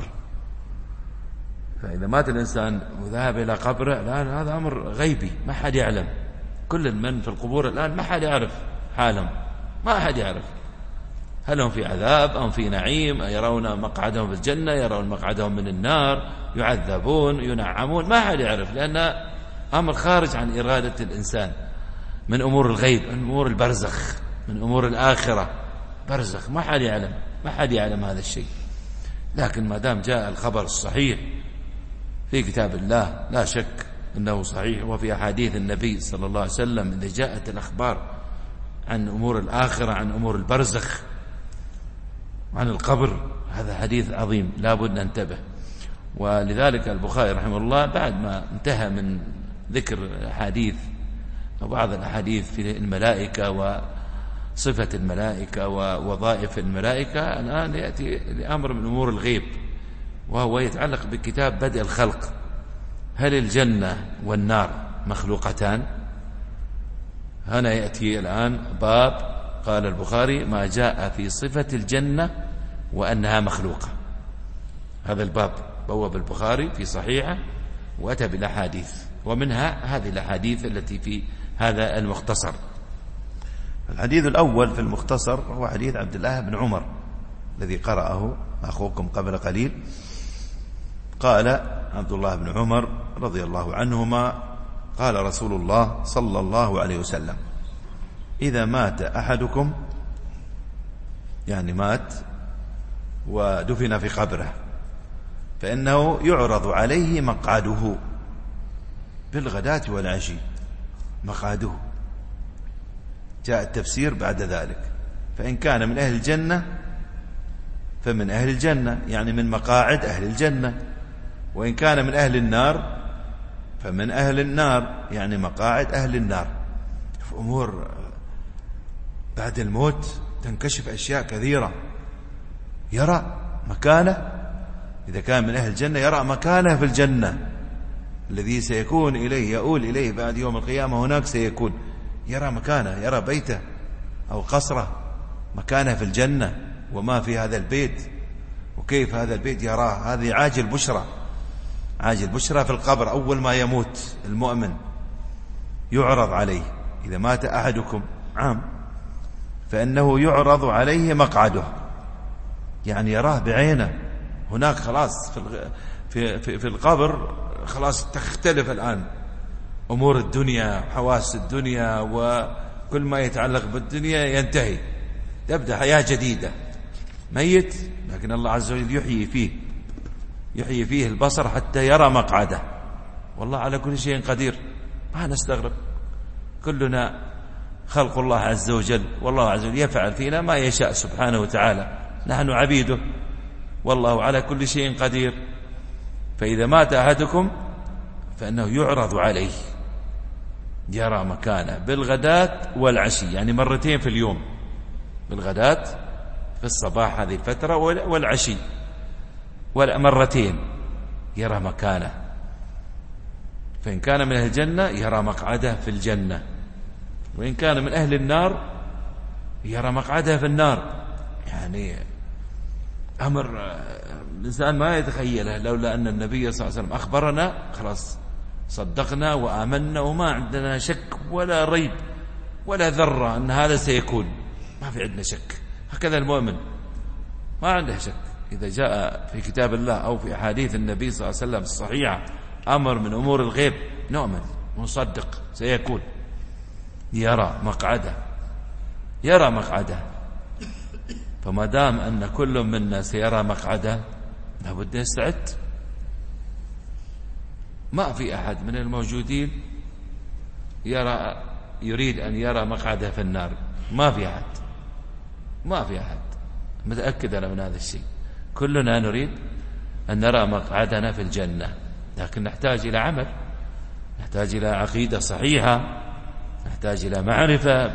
فإذا مات الإنسان وذهب إلى قبره الآن هذا أمر غيبي، ما حد يعلم. كل من في القبور الآن ما حد يعرف حالهم، ما حد يعرف هل هم في عذاب أم في نعيم، يرون مقعدهم في الجنة، يرون مقعدهم من النار، يعذبون ينعمون، ما حد يعرف، لأن أمر خارج عن إرادة الإنسان، من أمور الغيب، من أمور البرزخ، من أمور الآخرة. برزخ ما حد يعلم، ما حد يعلم هذا الشيء. لكن ما دام جاء الخبر الصحيح في كتاب الله لا شك أنه صحيح، وفي أحاديث النبي صلى الله عليه وسلم إذا جاءت الأخبار عن أمور الآخرة، عن أمور البرزخ، عن القبر، هذا حديث عظيم لا بد أن ننتبه. ولذلك البخاري رحمه الله بعد ما انتهى من ذكر الأحاديث أو بعض الأحاديث في الملائكة وصفة الملائكة ووظائف الملائكة، الآن يأتي لأمر من أمور الغيب، وهو يتعلق بكتاب بدء الخلق. هل الجنة والنار مخلوقتان؟ هنا يأتي الآن باب، قال البخاري: ما جاء في صفة الجنة وأنها مخلوقة. هذا الباب بواب البخاري في صحيحه وأتى بالأحاديث، ومنها هذه الأحاديث التي في هذا المختصر. الحديث الأول في المختصر هو حديث عبد الله بن عمر الذي قرأه أخوكم قبل قليل. قال عبد الله بن عمر رضي الله عنهما: قال رسول الله صلى الله عليه وسلم: إذا مات أحدكم، يعني مات ودفن في قبره، فإنه يعرض عليه مقعده بالغداة والعشي. مقعده جاء التفسير بعد ذلك، فإن كان من أهل الجنة فمن أهل الجنة، يعني من مقاعد أهل الجنة، وإن كان من أهل النار فمن أهل النار، يعني مقاعد أهل النار. في أمور بعد الموت تنكشف أشياء كثيرة، يرى مكانه، إذا كان من أهل الجنة يرى مكانه في الجنة الذي سيكون إليه، يؤول إليه بعد يوم القيامة، هناك سيكون يرى مكانه، يرى بيته أو قصره، مكانه في الجنة وما في هذا البيت، وكيف هذا البيت يراه. هذه عاجل بشرى، عاجل بشرى في القبر. أول ما يموت المؤمن يعرض عليه، إذا مات أحدكم عام فإنه يعرض عليه مقعده، يعني يراه بعينه. هناك خلاص في في في, في القبر خلاص تختلف الآن أمور الدنيا، حواس الدنيا، وكل ما يتعلق بالدنيا ينتهي، تبدأ حياة جديدة. ميت لكن الله عز وجل يحيي فيه، يحيي فيه البصر حتى يرى مقعده. والله على كل شيء قدير، ما نستغرب، كلنا خلق الله عز وجل، والله عز وجل يفعل فينا ما يشاء سبحانه وتعالى، نحن عبيده، والله على كل شيء قدير. فإذا مات أحدكم فإنه يعرض عليه، يرى مكانه بالغداة والعشي، يعني مرتين في اليوم، بالغداة في الصباح هذه الفترة، والعشي مرتين يرى مكانه. فإن كان من أهل الجنة يرى مقعده في الجنة، وإن كان من أهل النار يرى مقعده في النار. يعني أمر الإنسان ما يتخيله، لولا أن النبي صلى الله عليه وسلم أخبرنا خلاص صدقنا وآمنا وما عندنا شك ولا ريب ولا ذرة أن هذا سيكون، ما في عندنا شك. هكذا المؤمن ما عنده شك، إذا جاء في كتاب الله أو في أحاديث النبي صلى الله عليه وسلم الصحيحة أمر من أمور الغيب نؤمن ونصدق سيكون. يرى مقعده، يرى مقعده. فما دام أن كل منا سيرى مقعده لابد يستعد. ما في أحد من الموجودين يرى يريد أن يرى مقعده في النار، ما في أحد، ما في أحد متأكد أنا من هذا الشيء. كلنا نريد أن نرى مقعدنا في الجنة، لكن نحتاج إلى عمل، نحتاج إلى عقيدة صحيحة، نحتاج إلى معرفة،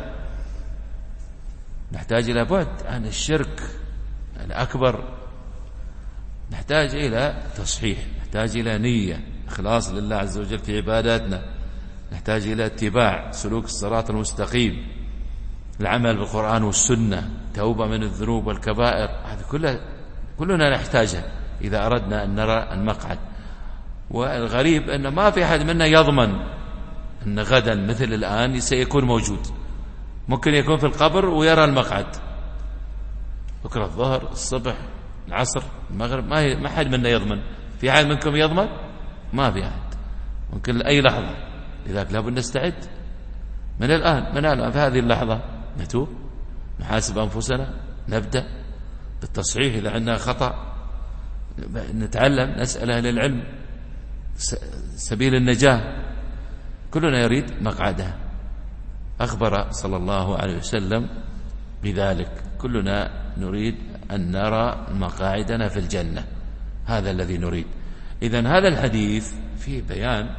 نحتاج إلى بعد عن الشرك الأكبر، نحتاج إلى تصحيح، نحتاج إلى نية إخلاص لله عز وجل في عباداتنا، نحتاج إلى اتباع سلوك الصراط المستقيم، العمل بالقرآن والسنة، توبة من الذنوب والكبائر. هذه كلها كلنا نحتاجها إذا أردنا أن نرى المقعد. والغريب أن ما في أحد منا يضمن أن غدا مثل الآن سيكون موجود. ممكن يكون في القبر ويرى المقعد بكرة الظهر الصبح العصر المغرب، ما ما حد منا يضمن. في أحد منكم يضمن؟ ما في أحد، ممكن أي لحظة. لذلك لابد نستعد من الآن، من الآن في هذه اللحظة نتوب، نحاسب أنفسنا، نبدأ بالتصحيح إذا عندنا خطأ، نتعلم، نسأل أهل العلم سبيل النجاة. كلنا يريد مقعده، أخبر صلى الله عليه وسلم بذلك. كلنا نريد أن نرى مقاعدنا في الجنة، هذا الذي نريد. إذن هذا الحديث فيه بيان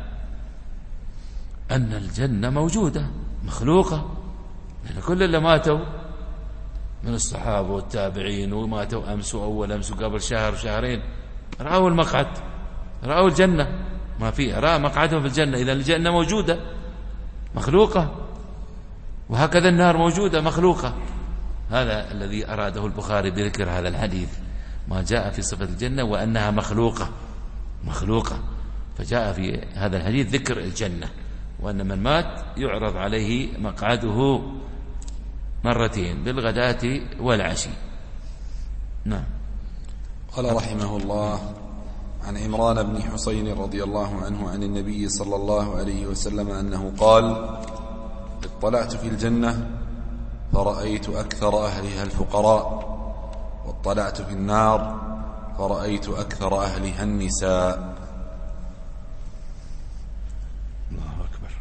أن الجنة موجودة مخلوقة، لأن كل اللي ماتوا من الصحابة والتابعين وماتوا أمس وأول أمس وقبل شهر وشهرين رأوا المقعد، رأوا الجنة، ما فيه، رأى مقعدهم في الجنة. إذن الجنة موجودة مخلوقة، وهكذا النار موجودة مخلوقة. هذا الذي أراده البخاري بذكر هذا الحديث، ما جاء في صفة الجنة وأنها مخلوقة مخلوقة، فجاء في هذا الحديث ذكر الجنة، وأن من مات يعرض عليه مقعده مرتين بالغداة والعشي. نعم. قال رحمه الله: عن عمران بن حسين رضي الله عنه عن النبي صلى الله عليه وسلم أنه قال: اطلعت في الجنة فرأيت أكثر أهلها الفقراء، واطلعت في النار فرأيت أكثر أهلها النساء. الله أكبر.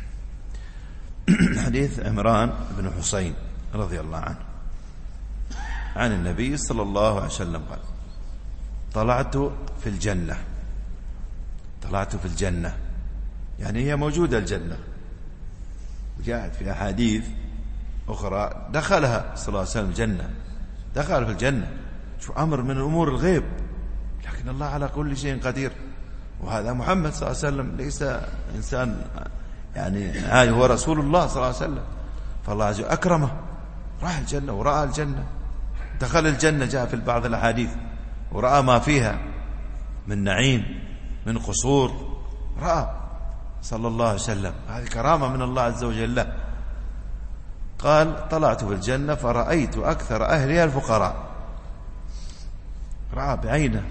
حديث عمران بن حسين رضي الله عنه عن النبي صلى الله عليه وسلم قال: طلعت في الجنة. طلعت في الجنة يعني هي موجودة الجنة، وجاءت في أحاديث أخرى دخلها صلى الله عليه وسلم الجنة، دخل في الجنة. شو أمر من الأمور الغيب، لكن الله على كل شيء قدير. وهذا محمد صلى الله عليه وسلم ليس إنسان يعني عادي، هو رسول الله صلى الله عليه وسلم، فالله عز وجل أكرمه، راح الجنة ورأى الجنة، دخل الجنة، جاء في بعض الأحاديث، ورأى ما فيها من نعيم، من قصور، رأى صلى الله عليه وسلم. هذه كرامة من الله عز وجل له. قال: طلعت في الجنة فرأيت أكثر أهلها الفقراء. رأى بعينه،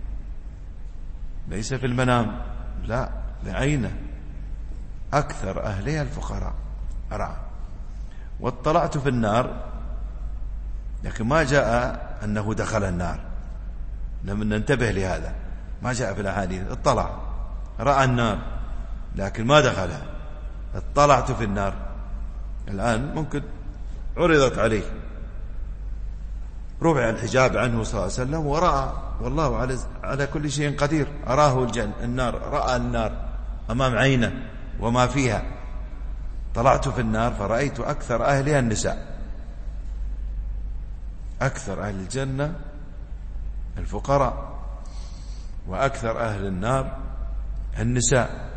ليس في المنام، لا، بعينه، أكثر أهلها الفقراء رأى. واطلعت في النار، لكن ما جاء أنه دخل النار، ننتبه لهذا، ما جاء في الأحاديث. اطلع، رأى النار لكن ما دخلها. اطلعت في النار، الآن ممكن عرضت عليه، رفع الحجاب عنه صلى الله عليه وسلم ورأى، والله على على كل شيء قدير، أراه الجنة النار، رأى النار أمام عينه وما فيها. طلعت في النار فرأيت أكثر أهلها النساء. أكثر أهل الجنة الفقراء، وأكثر أهل النار النساء.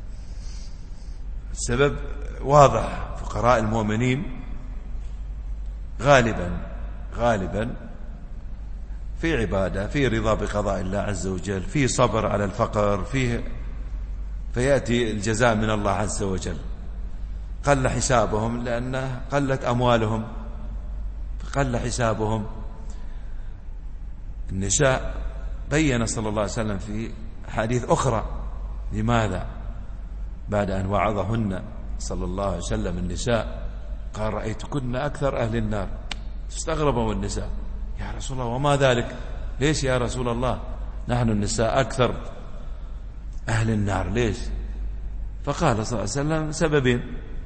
السبب واضح، فقراء المؤمنين غالبا غالبا في عبادة، في رضا بقضاء الله عز وجل، في صبر على الفقر، فيه فيأتي الجزاء من الله عز وجل. قل حسابهم لأن قلت أموالهم فقل حسابهم. النساء بين صلى الله عليه وسلم في حديث أخرى لماذا بعد أن وعظهن صلى الله عليه وسلم النساء قال رأيتكن أكثر أهل النار. استغربوا النساء، يا رسول الله وما ذلك؟ ليش يا رسول الله نحن النساء أكثر أهل النار ليش؟ فقال صلى الله عليه وسلم سببين: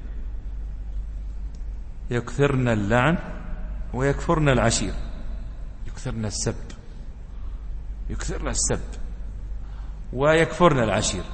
يكثرن اللعن ويكفرن العشير. يكثرن السب يكثرن السب ويكفرن العشير.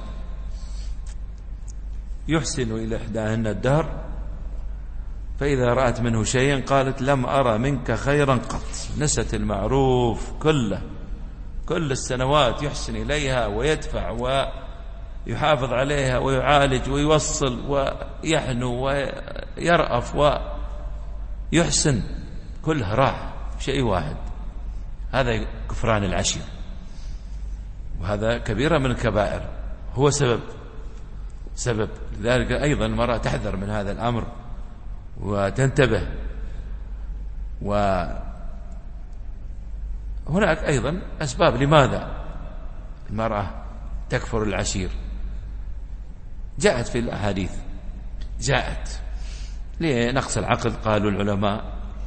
يحسن إلى إحداهن الدهر فإذا رأت منه شيئا قالت لم أرى منك خيرا قط. نست المعروف كله كل السنوات يحسن إليها ويدفع ويحافظ عليها ويعالج ويوصل ويحنو ويرأف ويحسن، كلها راح شيء واحد. هذا كفران العشير، وهذا كبيرة من الكبائر، هو سبب سبب لذلك أيضا المرأة تحذر من هذا الأمر وتنتبه. وهناك أيضا أسباب لماذا المرأة تكفر العشير، جاءت في الأحاديث، جاءت لنقص العقل قالوا العلماء،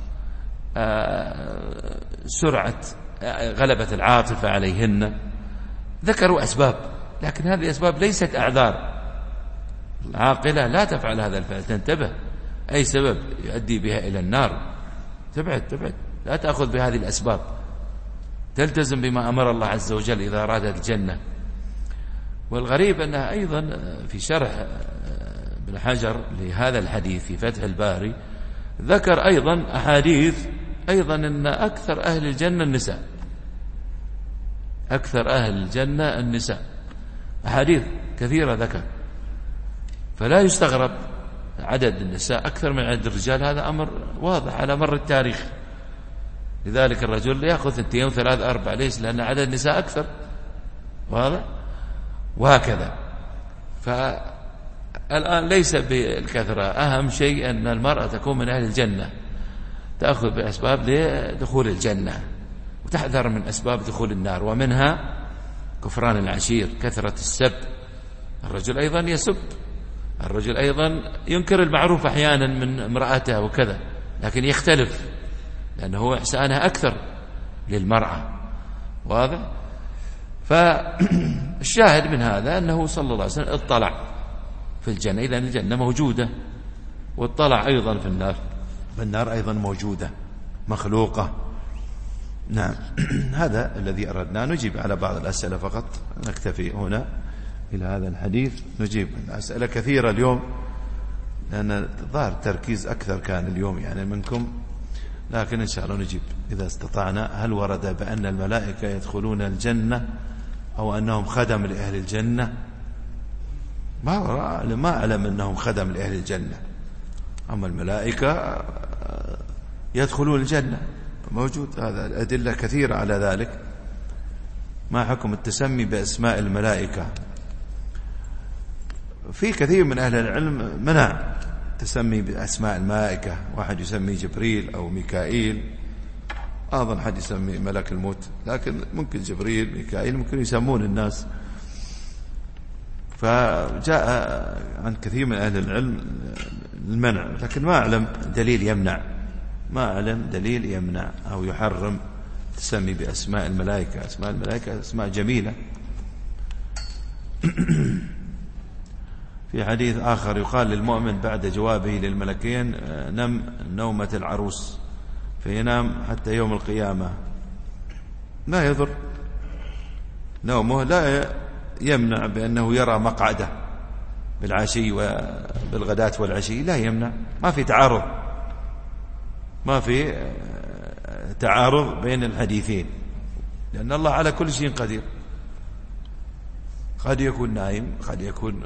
سرعة غلبة العاطفة عليهن، ذكروا أسباب، لكن هذه الأسباب ليست أعذار. العاقلة لا تفعل هذا الفعل، تنتبه أي سبب يؤدي بها إلى النار تبعد تبعد، لا تأخذ بهذه الأسباب، تلتزم بما أمر الله عز وجل إذا أرادت الجنة. والغريب أنها أيضا في شرح ابن حجر لهذا الحديث في فتح الباري ذكر أيضا أحاديث أيضا أن أكثر أهل الجنة النساء، أكثر أهل الجنة النساء، أحاديث كثيرة ذكر. فلا يستغرب عدد النساء أكثر من عدد الرجال، هذا أمر واضح على مر التاريخ. لذلك الرجل يأخذ اثنين وثلاث أربع، ليش؟ لأن عدد النساء أكثر، واضح؟ وهكذا. فالآن ليس بالكثرة، أهم شيء أن المرأة تكون من أهل الجنة، تأخذ بأسباب لدخول الجنة وتحذر من أسباب دخول النار، ومنها كفران العشير، كثرة السب. الرجل أيضا يسب، الرجل أيضا ينكر المعروف أحيانا من امرأته وكذا، لكن يختلف لأنه إحسانها أكثر للمرأة، واضح؟ فالشاهد من هذا أنه صلى الله عليه وسلم اطلع في الجنة، إذن الجنة موجودة، واطلع أيضا في النار، فالنار أيضا موجودة مخلوقة. نعم. هذا الذي أردنا، نجيب على بعض الأسئلة فقط، نكتفي هنا إلى هذا الحديث. نجيب أسئلة كثيرة اليوم لأن ظهر تركيز أكثر كان اليوم يعني منكم، لكن إن شاء الله نجيب إذا استطعنا. هل ورد بأن الملائكة يدخلون الجنة أو أنهم خدم لأهل الجنة؟ ما ما أعلم أنهم خدم لأهل الجنة، أما الملائكة يدخلون الجنة موجود، هذا الأدلة كثيرة على ذلك. ما حكم التسمي بأسماء الملائكة؟ في كثير من أهل العلم منع تسمي بأسماء الملائكة، واحد يسمي جبريل أو ميكائيل، أظن حد يسمي ملك الموت، لكن ممكن جبريل ميكائيل ممكن يسمون الناس. فجاء عن كثير من أهل العلم المنع، لكن ما أعلم دليل يمنع، ما أعلم دليل يمنع أو يحرم تسمي بأسماء الملائكة. أسماء الملائكة أسماء جميلة. في حديث آخر يقال للمؤمن بعد جوابه للملكين نم نومة العروس فينام حتى يوم القيامة، لا يضر نومه، لا يمنع بأنه يرى مقعده بالعشي وبالغداة والعشي، لا يمنع، ما في تعارض، ما في تعارض بين الحديثين، لأن الله على كل شيء قدير. قد يكون نايم، قد يكون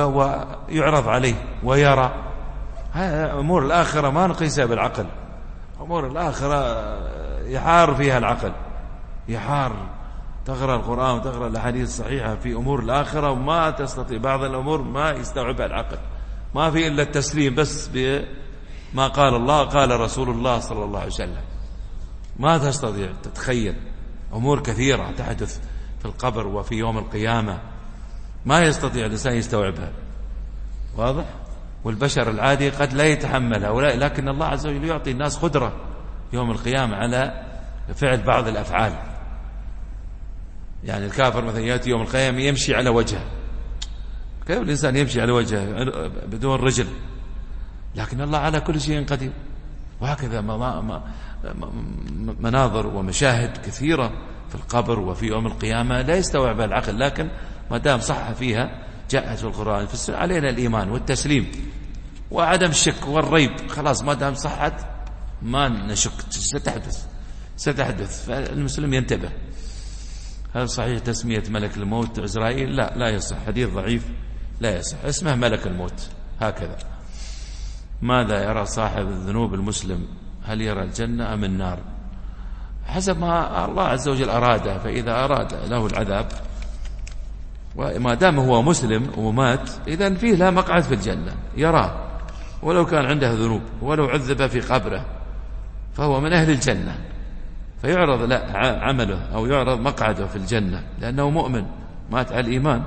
ويعرض عليه ويرى. هذا أمور الآخرة ما نقيسها بالعقل، أمور الآخرة يحار فيها العقل، يحار. تقرأ القرآن وتقرأ الأحاديث الصحيحة في أمور الآخرة وما تستطيع، بعض الأمور ما يستوعبها العقل، ما في إلا التسليم بس بما قال الله قال رسول الله صلى الله عليه وسلم. ما تستطيع تتخيل أمور كثيرة تحدث في القبر وفي يوم القيامة ما يستطيع الإنسان يستوعبها، واضح؟ والبشر العادي قد لا يتحملها، لكن الله عز وجل يعطي الناس قدرة يوم القيامة على فعل بعض الأفعال. يعني الكافر مثلا يأتي يوم القيامة يمشي على وجهه، كيف الإنسان يمشي على وجهه بدون رجل؟ لكن الله على كل شيء قدير. وهكذا مناظر ومشاهد كثيرة في القبر وفي يوم القيامة لا يستوعبها العقل، لكن ما دام صح فيها جاءت في القرآن في السنة علينا الإيمان والتسليم وعدم الشك والريب. خلاص ما دام صحت ما نشك، ستحدث ستحدث فالمسلم ينتبه. هل صحيح تسمية ملك الموت عزرائيل؟ لا لا يصح، حديث ضعيف لا يصح، اسمه ملك الموت هكذا. ماذا يرى صاحب الذنوب المسلم؟ هل يرى الجنة أم النار؟ حسب ما الله عز وجل أراده، فإذا أراد له العذاب وما دام هو مسلم ومات إذن فيه لا مقعد في الجنة يراه، ولو كان عنده ذنوب ولو عذب في قبره فهو من أهل الجنة، فيعرض لا عمله أو يعرض مقعده في الجنة لأنه مؤمن مات على الإيمان،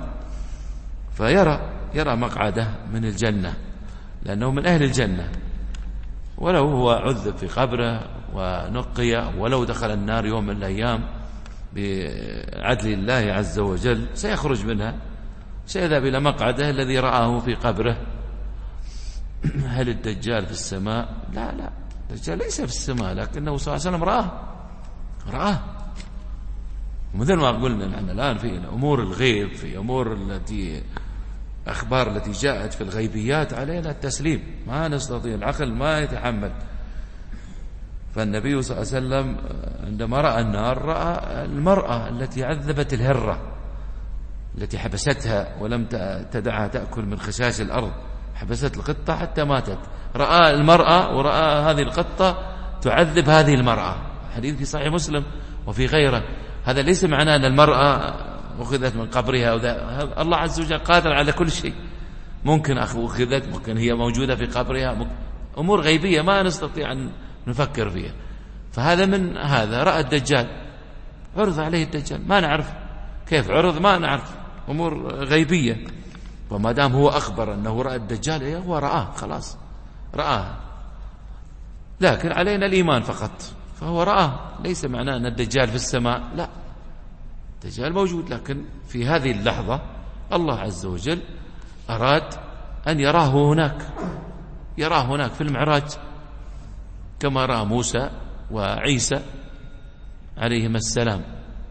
فيرى يرى مقعده من الجنة لأنه من أهل الجنة، ولو هو عذب في قبره ونقي ولو دخل النار يوم من الأيام بعدل الله عز وجل سيخرج منها، سيذهب إلى مقعده الذي رآه في قبره. هل الدجال في السماء؟ لا لا، الدجال ليس في السماء، لكنه صلى الله عليه وسلم رآه رآه مثل ما قلنا نحن الآن في أمور الغيب، في أمور التي أخبار التي جاءت في الغيبيات علينا التسليم، ما نستطيع، العقل ما يتحمل. فالنبي صلى الله عليه وسلم عندما رأى النار رأى المرأة التي عذبت الهرة التي حبستها ولم تدعها تأكل من خشاش الأرض، حبست القطة حتى ماتت، رأى المرأة ورأى هذه القطة تعذب هذه المرأة، حديث في صحيح مسلم وفي غيره. هذا ليس معناه أن المرأة أخذت من قبرها، الله عز وجل قادر على كل شيء، ممكن أخذت، ممكن هي موجودة في قبرها، أمور غيبية ما نستطيع أن نفكر فيها. فهذا من هذا رأى الدجال، عرض عليه الدجال، ما نعرف كيف عرض، ما نعرف، أمور غيبية. وما دام هو أخبر أنه رأى الدجال هو رآه، خلاص رآه، لكن علينا الإيمان فقط، فهو رآه، ليس معناه أن الدجال في السماء، لا، الدجال موجود، لكن في هذه اللحظة الله عز وجل أراد أن يراه هناك، يراه هناك في المعراج كما رأى موسى وعيسى عليهما السلام.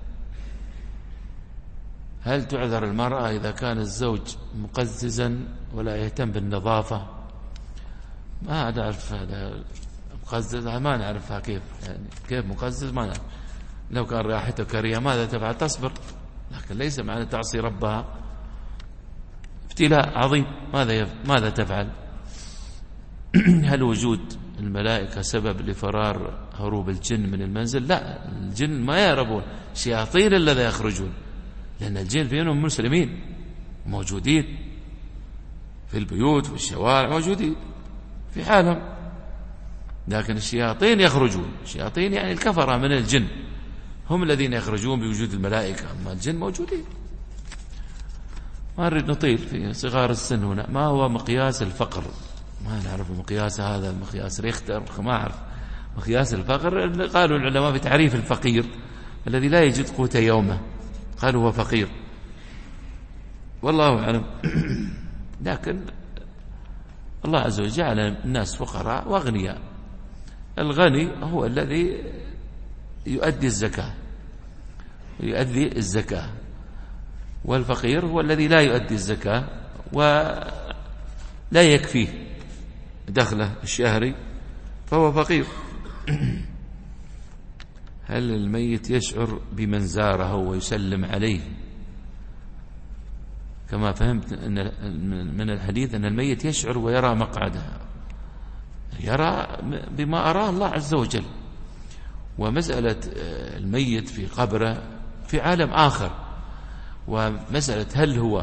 هل تعذر المرأة إذا كان الزوج مقززا ولا يهتم بالنظافة؟ ما أعرف هذا مقزز، ما نعرفها كيف، يعني كيف مقزز ما نعرف. لو كان رائحته كريهة ماذا تفعل؟ تصبر، لكن ليس معنى تعصي ربها، ابتلاء عظيم، ماذا ماذا تفعل؟ هل وجود الملائكة سبب لفرار هروب الجن من المنزل؟ لا، الجن ما يهربون، شياطين الذين يخرجون، لأن الجن فيهم مسلمين موجودين في البيوت في الشوارع، موجودين في حالهم، لكن الشياطين يخرجون، الشياطين يعني الكفرة من الجن هم الذين يخرجون بوجود الملائكة، أما الجن موجودين. ما نريد نطيل في صغار السن هنا. ما هو مقياس الفقر؟ ما نعرف مقياس هذا المقياس، ريختر ما أعرف مقياس الفقر. قالوا العلماء في تعريف الفقير الذي لا يجد قوت يومه، قالوا هو فقير، والله أعلم. لكن الله عز وجل جعل الناس فقراء وأغنياء، الغني هو الذي يؤدي الزكاة يؤدي الزكاة والفقير هو الذي لا يؤدي الزكاة ولا يكفيه دخله الشهري فهو فقير. هل الميت يشعر بمن زاره ويسلم عليه؟ كما فهمت أن من الحديث أن الميت يشعر ويرى مقعده، يرى بما أراه الله عز وجل. ومسألة الميت في قبره في عالم آخر، ومسألة هل هو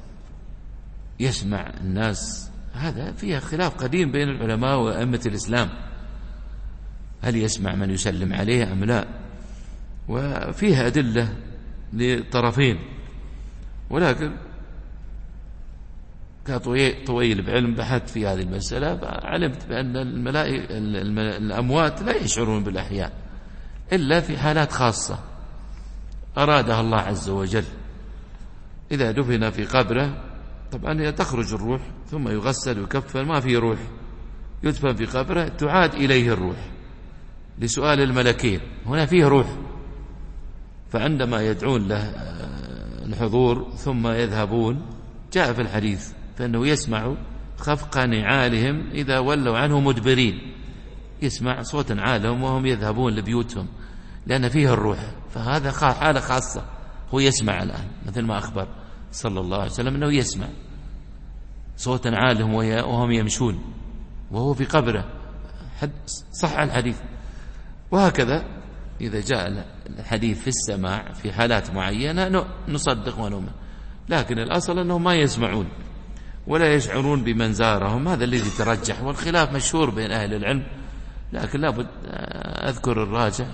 يسمع الناس هذا فيها خلاف قديم بين العلماء وأئمة الإسلام، هل يسمع من يسلم عليه أم لا، وفيها أدلة لطرفين. ولكن كطويل بعلم بحث في هذه المسألة، علمت بأن الملائكة الأموات لا يشعرون بالأحياء إلا في حالات خاصة أرادها الله عز وجل. إذا دفن في قبره طبعا تخرج الروح ثم يغسل ويكفن، ما في روح، يدفن في قبره تعاد إليه الروح لسؤال الملكين، هنا فيه روح. فعندما يدعون له الحضور ثم يذهبون، جاء في الحديث فإنه يسمع خفق نعالهم إذا ولوا عنه مدبرين، يسمع صوت نعالهم وهم يذهبون لبيوتهم، لأن فيه الروح. فهذا حالة خاصة، هو يسمع الآن مثل ما أخبر صلى الله عليه وسلم أنه يسمع صوت نعالهم وهم يمشون وهو في قبره، صح الحديث. وهكذا إذا جاء الحديث في السماع في حالات معينة نصدق ونؤمن، لكن الأصل أنهم ما يسمعون ولا يشعرون بمن زارهم، هذا الذي ترجح. والخلاف مشهور بين أهل العلم، لكن لابد أذكر الراجح.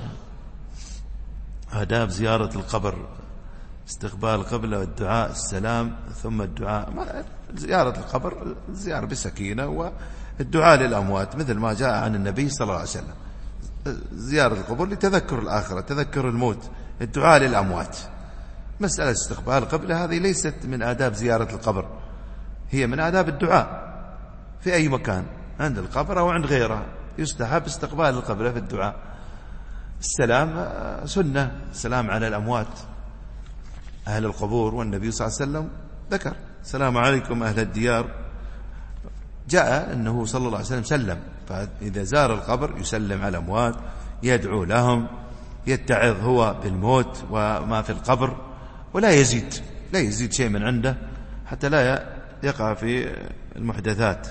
آداب زيارة القبر: استقبال القبلة والدعاء، السلام ثم الدعاء. زيارة القبر الزيارة بسكينة، والدعاء للأموات مثل ما جاء عن النبي صلى الله عليه وسلم. زيارة القبور لتذكر الآخرة، تذكر الموت، الدعاء للأموات. مسألة استقبال القبلة هذه ليست من آداب زيارة القبر، هي من آداب الدعاء في أي مكان، عند القبر أو عند غيره يستحب استقبال القبلة في الدعاء. السلام سنة، السلام على الأموات أهل القبور، والنبي صلى الله عليه وسلم ذكر السلام عليكم أهل الديار، جاء أنه صلى الله عليه وسلم سلم. فإذا زار القبر يسلم على الأموات، يدعو لهم، يتعظ هو بالموت وما في القبر، ولا يزيد لا يزيد شيء من عنده حتى لا يقع في المحدثات.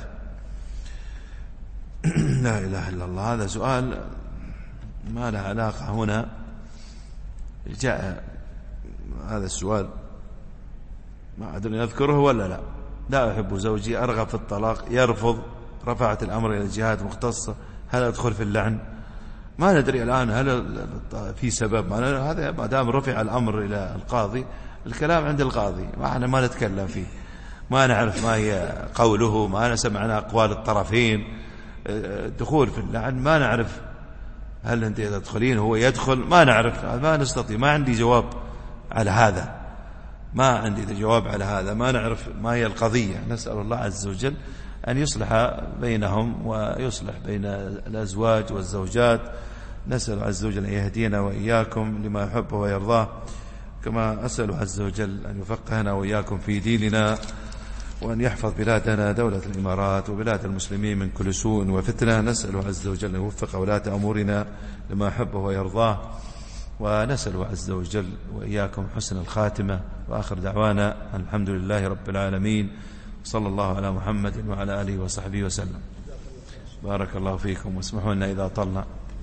لا إله إلا الله. هذا سؤال ما له علاقة هنا. جاء هذا السؤال ما أدري أذكره ولا لا. لا أحب زوجي، أرغب في الطلاق، يرفض، رفعت الأمر إلى الجهات المختصة، هل أدخل في اللعن؟ ما ندري الآن هل في سبب. هذا ما دام رفع الأمر إلى القاضي، الكلام عند القاضي، ما احنا ما نتكلم فيه، ما نعرف ما هي قوله، ما سمعنا أقوال الطرفين. الدخول في اللعن ما نعرف، هل أنت تدخلين هو يدخل، ما نعرف، ما نستطيع، ما عندي جواب على هذا، ما عندي جواب على هذا، ما نعرف ما هي القضية. نسأل الله عز وجل أن يصلح بينهم ويصلح بين الأزواج والزوجات. نسأل عز وجل أن يهدينا وإياكم لما يحب ويرضاه، كما أسأل عز وجل أن يفقهنا وإياكم في ديننا، وأن يحفظ بلادنا دولة الإمارات وبلاد المسلمين من كل سوء وفتنة. نسأل عز وجل أن يوفق ولاة أمورنا لما يحبه ويرضاه، ونسأل عز وجل وإياكم حسن الخاتمة. وآخر دعوانا الحمد لله رب العالمين، صلى الله على محمد وعلى آله وصحبه وسلم. بارك الله فيكم، واسمحوا لنا إذا طلنا.